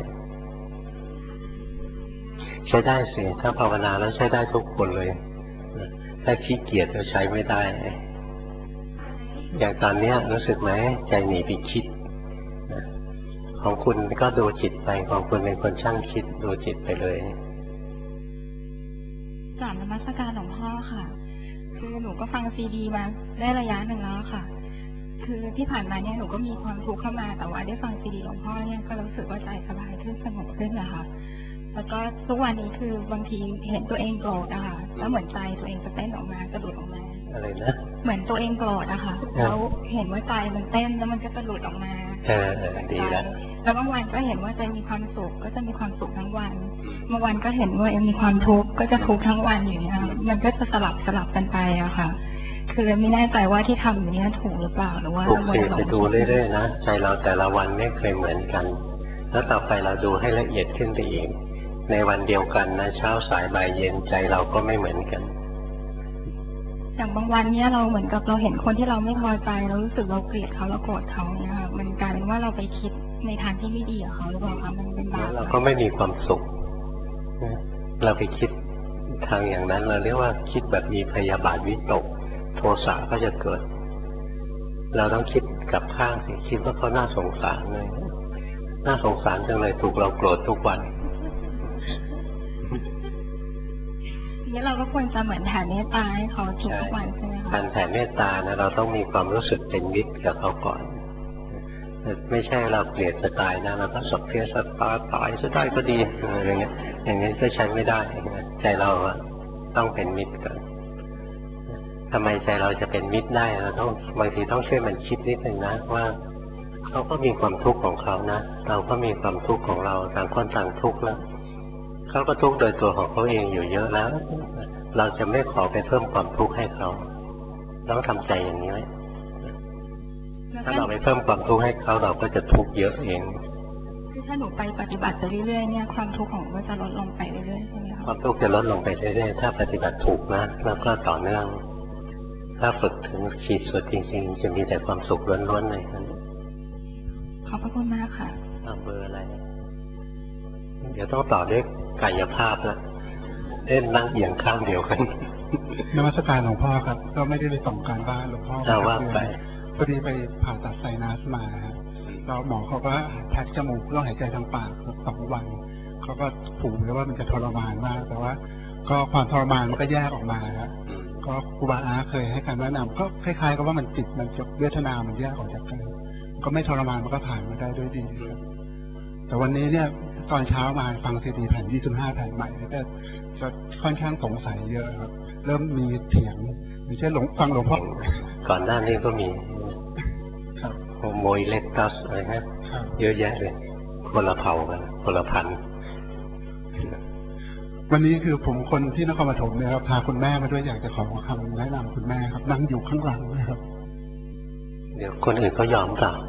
A: ๆใช้ได้สิถ้าภาวนาแล้วใช้ได้ทุกคนเลยถ้าขี้เกียจจะใช้ไม่ได้อย่างตอนนี้รู้สึกไหมใจหนีไปคิดของคุณก็ดูจิตไปของคุณเป็นคนช่างคิดดูจิตไปเลย
H: กราบนมัสการหลวงพ่อค่ะคือหนูก็ฟังซีดีมาได้ระยะหนึ่งแล้วค่ะคือที่ผ่านมาเนี่ยหนูก็มีความทุกข์เข้ามาแต่ว่าได้ฟังซีดีหลวงพ่อเนี่ยก็รู้สึกว่าใจสบายขึ้นสงบขึ้นนะคะแล้วก็ทุกวันนี้คือบางทีเห็นตัวเองโกรธอะค่ะแล้วเหมือนใจตัวเองจะเต้นออกมากระโดดออกมา
A: อะไรนะ
H: เหมือนตัวเองโกรธอะค่ะแล้วเห็นว่าใจมันเต้นแล้วมันก็จะหลุดออกมา
A: เออดีแล้ว
H: แล้วบางวันก็เห็นว่าใจมีความสุขก็จะมีความสุขทั้งวันบางวันก็เห็นว่าเองมีความทุกข์ก็จะทุกข์ทั้งวันอย่างเงี้ยมันก็จะสลับสลับกันไปอะค่ะคือไม่แน่ใจว่าที่ทำอยู่นี้ถูกหรือเปล่าหรือว่า
A: ถูกสิไปดูเรื่อยๆนะใจเราแต่ละวันไม่เคยเหมือนกันแล้วต่อไปเราดูให้ละเอียดขึ้นไปอีกในวันเดียวกันนะเช้าสายบ่ายเย็นใจเราก็ไม่เหมือนกัน
H: อย่างบางวันเนี้ยเราเหมือนกับเราเห็นคนที่เราไม่พอใจเรารู้สึกเราเกลียดเขาเราโกรธเขาเนี่ยค่ะมันกลายเป็นว่าเราไปคิดในทางที่ไม่ดีกับเขาหรือเปล่าคะมันเป็นบาป
A: เราก็ไม่มีความสุขเราไปคิดทางอย่างนั้นเราเรียกว่าคิดแบบมีพยาบาทวิตกโทสะก็จะเกิดเราต้องคิดกลับข้างสิคิดว่าเขาน่าสงสารเลยน่าสงสารจังเลยถูกเราโกรธทุกวัน
H: นี่เราก็ควรจะเหมือนแผ่เมตตาให้เขาทุกวันใช่ไหมคะ
A: การแผ่เมตตานะเราต้องมีความรู้สึกเป็นมิตรกับเขาก่อนไม่ใช่เราเกลียดจะตายนะเราก็สับเพสัตตาตายจะได้ก็ดีอะไรเงี้ยอย่างนี้ก็ใช้ไม่ได้ใจเราต้องเป็นมิตรกันทำไมใจเราจะเป็นมิตรได้เราต้องบางทีต้องช่วยมันคิดนิดนึงนะว่าเขาก็มีความทุกข์ของเขานะเราก็มีความทุกข์ของเราต่างคนต่างทุกข์แล้วเขาก็ทุกข์โดยตัวของเขาเองอยู่เยอะแล้วเราจะไม่ขอไปเพิ่มความทุกข์ให้เขาต้องทำใจอย่างนี้ไว้ถ้าเราไปเพิ่มความทุกข์ให้เขาเราก็จะทุกข์เยอะเอง
H: คือถ้าหนูไปปฏิบัติไปเรื่อยๆเนี่ยความทุกข์ของก็จะลดลงไปเรื่อยๆใช่ไหมคะ
A: ความทุกข์จะลดลงไปเรื่อยๆถ้าปฏิบัติถูกนะแล้วก็ต่อเนื่องถ้าฝึกถึงขีดสุดจริงๆจะมีแต่ความสุขล้วนๆเลยครับ
H: ขอบพระคุณมากค่ะ
A: เอาเบอร์อะไรเดี๋ยวต้องต่อด้วยกายภาพนะเล่นนั่งเอียงข้างเดียวกัน
G: นมัสการหลวงพ่อครับก็ไม่ได้ไปส่งการบ้านหลวงพ่อ
A: แต่ว่าไป
G: พอดีไปผ่าตัดไซนัสมาครับแล้วหมอเขาก็แพ็กจมูกต้องหายใจทางปากสองวันเขาก็ผูกไว้ว่ามันจะทรมานมากแต่ว่าก็ความทรมานมันก็แยกออกมาครับก็ครูบาอาเคยให้การแนะนำก็คล้ายๆกับว่ามันจิตมันจะเวทนามันแยกออกจากกันก็ไม่ทรมานมันก็ผ่านมาได้ด้วยดีแต่วันนี้เนี่ยตอนเช้ามาฟังซีดีแผ่นยี่สิบห้าแผ่นใหม่แล้วก็จะค่อนข้างสงสัยเยอะครับเริ่มมีเถียงไม่ใช่หลงฟังหลวงพ่อ
A: ก่อนหน้านี้ก็มีโฮโมอิเล็กตัสอะไรนะเยอะแยะเลยคนละเผ่ากันคนละพัน
G: วันนี้คือผมคนที่นครปฐมเนี่ยครับพาคุณแม่มาด้วยอยากจะขอคำแนะนำคุณแม่ครับนั่งอยู่ข้างหลังนะครับ
A: เดี๋ยวคนอื่นเขายอมเปล่า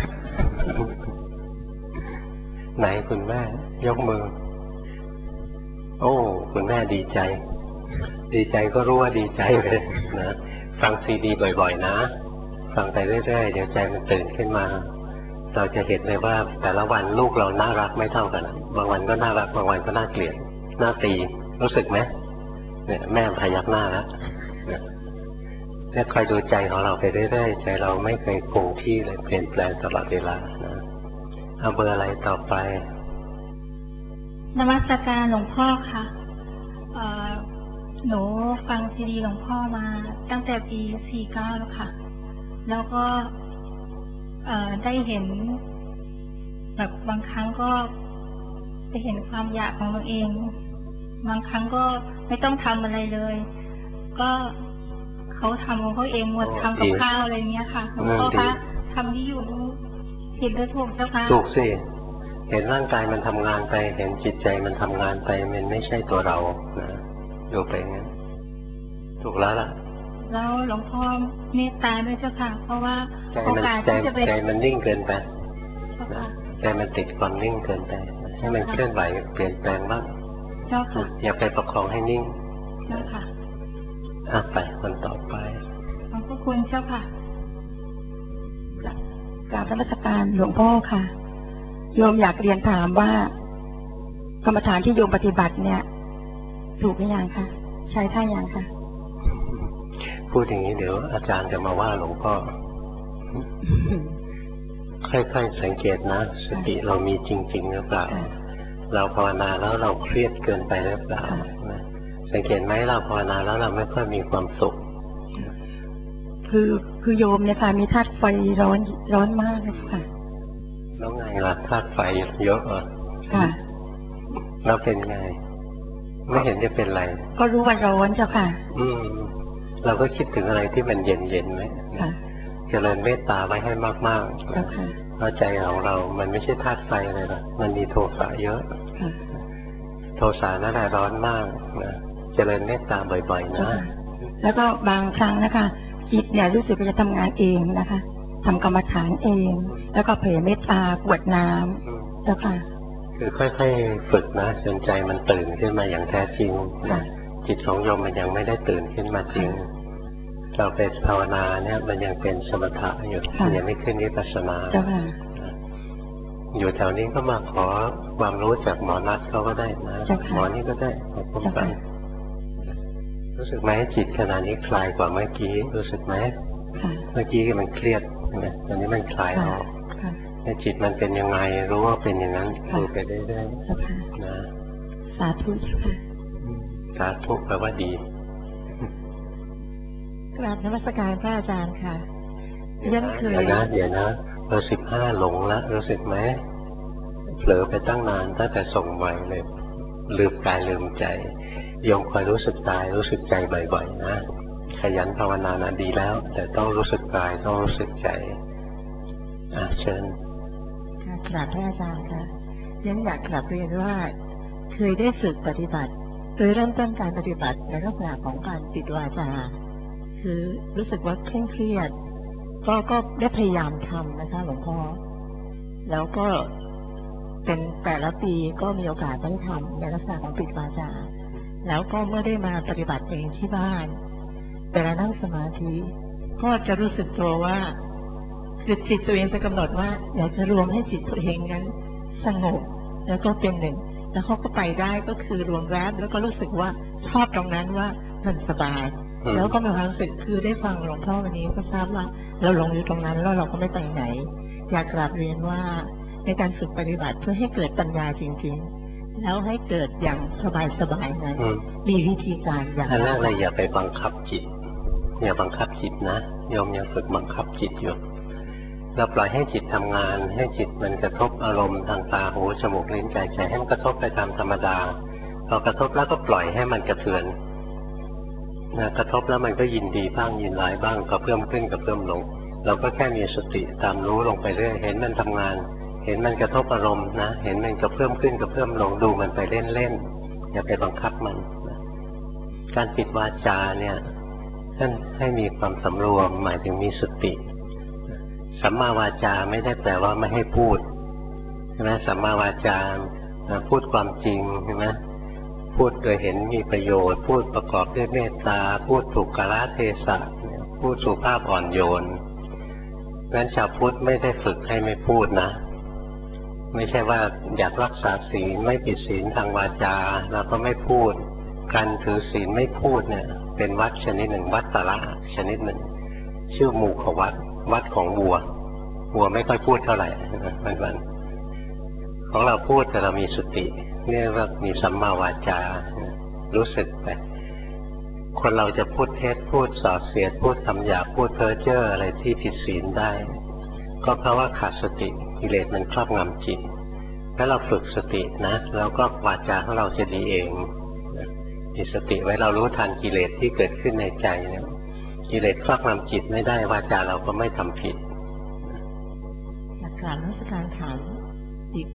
A: ไหนคุณแม่ยกมือโอ้คุณแม่ดีใจดีใจก็รู้ว่าดีใจเลยนะฟังซีดีบ่อยๆนะฟังไปเรื่อยๆเดี๋ยวใจมันตื่นขึ้นมาเราจะเห็นเลยว่าแต่ละวันลูกเราน่ารักไม่เท่ากันบางวันก็น่ารักบางวันก็น่าเกลียดน่าตีรู้สึกไหมเนี่ยแม่พยักหน้าแล้วเนี่ยคอยดูใจของเราไปเรื่อยๆใจเราไม่เคยคงที่เลยเปลี่ยนแปลงตลอดเวลานะเอาเบอร์อะไรต่อไป
H: นมัสการหลวงพ่อค่ะหนูฟังซีดีหลวงพ่อมาตั้งแต่ปีสี่เก้าแล้วค่ะแล้วก็ได้เห็นแบบบางครั้งก็ไปเห็นความอยากของตัวเองบางครั้งก็ไม่ต้องทำอะไรเลยก็เขาทำของเขาเองหมดทำกับข้าวอะไรเงี้ยค่ะหลวงพ่อคะทำที่อยู่ผิดหรือถูกเจ้าคะ
A: ถูกสิเห็นร่างกายมันทำงานไปเห็นจิตใจมันทำงานไปมันไม่ใช่ตัวเรานะดูไปงั้นถูกแล้วล่ะ
H: แล้วหลวงพ่อเมตตาด้วยเจ้าค่ะเพราะว่า
A: โอกาสที่จะไปใจมันนิ่งเกินไปใจมันติดความนิ่งเกินไปให้มันเคลื่อนไหวเปลี่ยนแปลงบ้าง
H: เจ้าค่ะ
A: อย่าไปประคองให้นิ่ง
H: เจ้าค่ะ
A: อ่ะไปคนต่อไป
H: ขอบพระคุณเจ้าค่ะ
B: กราบนมัสการหลวงพ่อค่ะโยมอยากเรียนถามว่ากรรมฐานที่โยมปฏิบัติเนี่ยถูกหรือยังคะใช้ท่ายังคะ
A: พูดอย่างนี้เดี๋ยวอาจารย์จะมาว่าหลวงพ่อค่อยๆสังเกตนะสติเรามีจริงๆหรือเปล่าเราภาวนาแล้วเราเครียดเกินไปหรือเปล่าสังเกตไหมเราภาวนาแล้วเราไม่ค่อยมีความสุข
B: คือคือโยมเนี่ยค่ะมีธาตุไฟร้อนร้อนมากเลยค่ะ
A: แล้วไงล่ะธาตุไฟเยอะอ่ะ
B: ค่ะ
A: แล้วเป็นไงไม่เห็นจะเป็นไร
B: ก็รู้ว่าร้อนเจ้าค่ะ
A: อืมเราก็คิดถึงอะไรที่มันเย็นๆไหมค่ะเจริญเมตตาไว้ให้มากๆ
B: เจ้าค่ะ
A: เพราะใจของเรามันไม่ใช่ธาตุไฟอะไรหรอกมันมีโทสะเยอะ
B: ค่ะ
A: โทสะนั่นแหละร้อนมากนะเจริญเมตตาบ่อยๆนะ
B: แล้วก็บางครั้งนะคะจิตเนี่ยรู้สึกว่าจะทำงานเองนะคะทำกรรมฐานเองแล้วก็เผยเมตตากวดน้ำเจ้าค่ะ
A: คือค่อยๆฝึกนะจนใจมันตื่นขึ้นมาอย่างแท้จริงนะจิตของโยมมันยังไม่ได้ตื่นขึ้นมาจริงเราไปภาวนาเนี่ยมันยังเป็นสมถะอยู่มันยังไม่ขึ้นวิปัสสนา
B: เจ้าค่ะ
A: อยู่แถวนี้ก็มาขอความรู้จากหมอนัทเขาก็ได้นะหมอนี่ก็ได้ขอบคุณไปรู้สึกไหมจิตขณะนี้คลายกว่าเมื่อกี้รู้สึกไหมเมื่อกี้มันเครียดนะตอนนี้มันคลายออกแต่จิตมันเป็นยังไงรู้ว่าเป็นอย่างนั้นดูไปเรื่อยๆนะ
B: สาธุค่ะ
A: สาธุแปลว่าดี
C: กราบนมัสการพระอาจารย์ค่ะ
A: ยังเคยนะเดี๋ยวนะเราสิบห้าหลงแล้วรู้สึกไหมเผลอไปตั้งนานตั้งแต่ส่งไวเลยลืมกายลืมใจยมคอยรู้สึกกายรู้สึกใจบ่อยๆนะขยันภาวนานะดีแล้วแต่ต้องรู้สึกกายต้องรู้สึกใจอ่ะเชิญ
C: ค่ะกราบพระอาจารย์ค่ะยังอยากกราบเรียนว่าเคยได้ฝึกปฏิบัติโดยเริ่มต้นการปฏิบัติในลักษณะของการปิดวาจาคือรู้สึกว่าเคร่งเครียดก็ก็ได้พยายามทำนะคะหลวงพ่อแล้วก็เป็นแต่ละปีก็มีโอกาสได้ทำในลักษณะของปิดวาจาแล้วก็เมื่อได้มาปฏิบัติเองที่บ้านเวลานั่งสมาธิก็จะรู้สึกตัวว่าจิตจิตตัวเองจะกำหนดว่าอยากจะรวมให้จิตตัวเองนั้นสงบแล้วก็เป็นหนึ่งแล้วเขาก็ไปได้ก็คือรวมแวบแล้วก็รู้สึกว่าชอบตรงนั้นว่ามันสบายแล้วก็มีความรู้สึกคือได้ฟังหลวงพ่อวันนี้ก็ทราบว่าเราลงอยู่ตรงนั้นแล้วเราก็ไม่ไปไหนอยากกราบเรียนว่าในการฝึกปฏิบัติเพื่อให้เกิดปัญญาจริงๆแล้วให้เกิดอย่างสบายๆนั้นมีวิธีการอย่าง
A: ไรอันแรกเลยอย่าไปบังคับจิตอย่าบังคับจิตนะโยมยังฝึกบังคับจิตอยู่เราปล่อยให้จิตทำงานให้จิตมันกระทบอารมณ์ทางตาหูจมูกลิ้นกายใจให้มันกระทบไปตามธรรมดาพอกระทบแล้วก็ปล่อยให้มันกระเทือนนะกระทบแล้วมันก็ยินดีบ้างยินร้ายบ้างก็เพิ่มขึ้นกับเพิ่มลงเราก็แค่มีสติตามรู้ลงไปเรื่อยเห็นมันทำงานเห็นมันกระทบอารมณ์นะเห็นมันก็เพิ่มขึ้นกับเพิ่มลงดูมันไปเล่นๆอย่าไปบังคับมันการปิดวาจาเนี่ยท่านให้มีความสำรวมหมายถึงมีสติสัมมาวาจาไม่ได้แปลว่าไม่ให้พูดใช่ไหมสัมมาวาจาพูดความจริงใช่ไหมพูดโดยเห็นมีประโยชน์พูดประกอบด้วยเมตตาพูดถูกกาลเทศะพูดสุภาพอ่อนโยนงั้นชาวพุทธไม่ได้ฝึกให้ไม่พูดนะไม่ใช่ว่าอยากรักษาศีลไม่ผิดศีลทางวาจาเราก็ไม่พูดการถือศีลไม่พูดเนี่ยเป็นวัดชนิดหนึ่งวัดตระชนิดหนึ่งชื่อหมู่ขวัดวัดของวัววัวไม่ค่อยพูดเท่าไหร่วันวันของเราพูดแต่เรามีสติเรียกว่ามีสัมมาวาจารู้สึกแต่คนเราจะพูดเท็จพูดส่อเสียดพูดคำหยาบพูดเพ้อเจ้ออะไรที่ผิดศีลได้ก็เพราะว่าขาดสติกิเลสมันครอบงำจิตถ้าเราฝึกสตินะแล้วก็วาจาของเราจะดีเองมีสติไว้เรารู้ทันกิเลสที่เกิดขึ้นในใจเนี่ยกิเลสครอบงำจิตไม่ได้วาจาเราก็ไม่ทำผิด
C: อยากกราบนมัสการถาม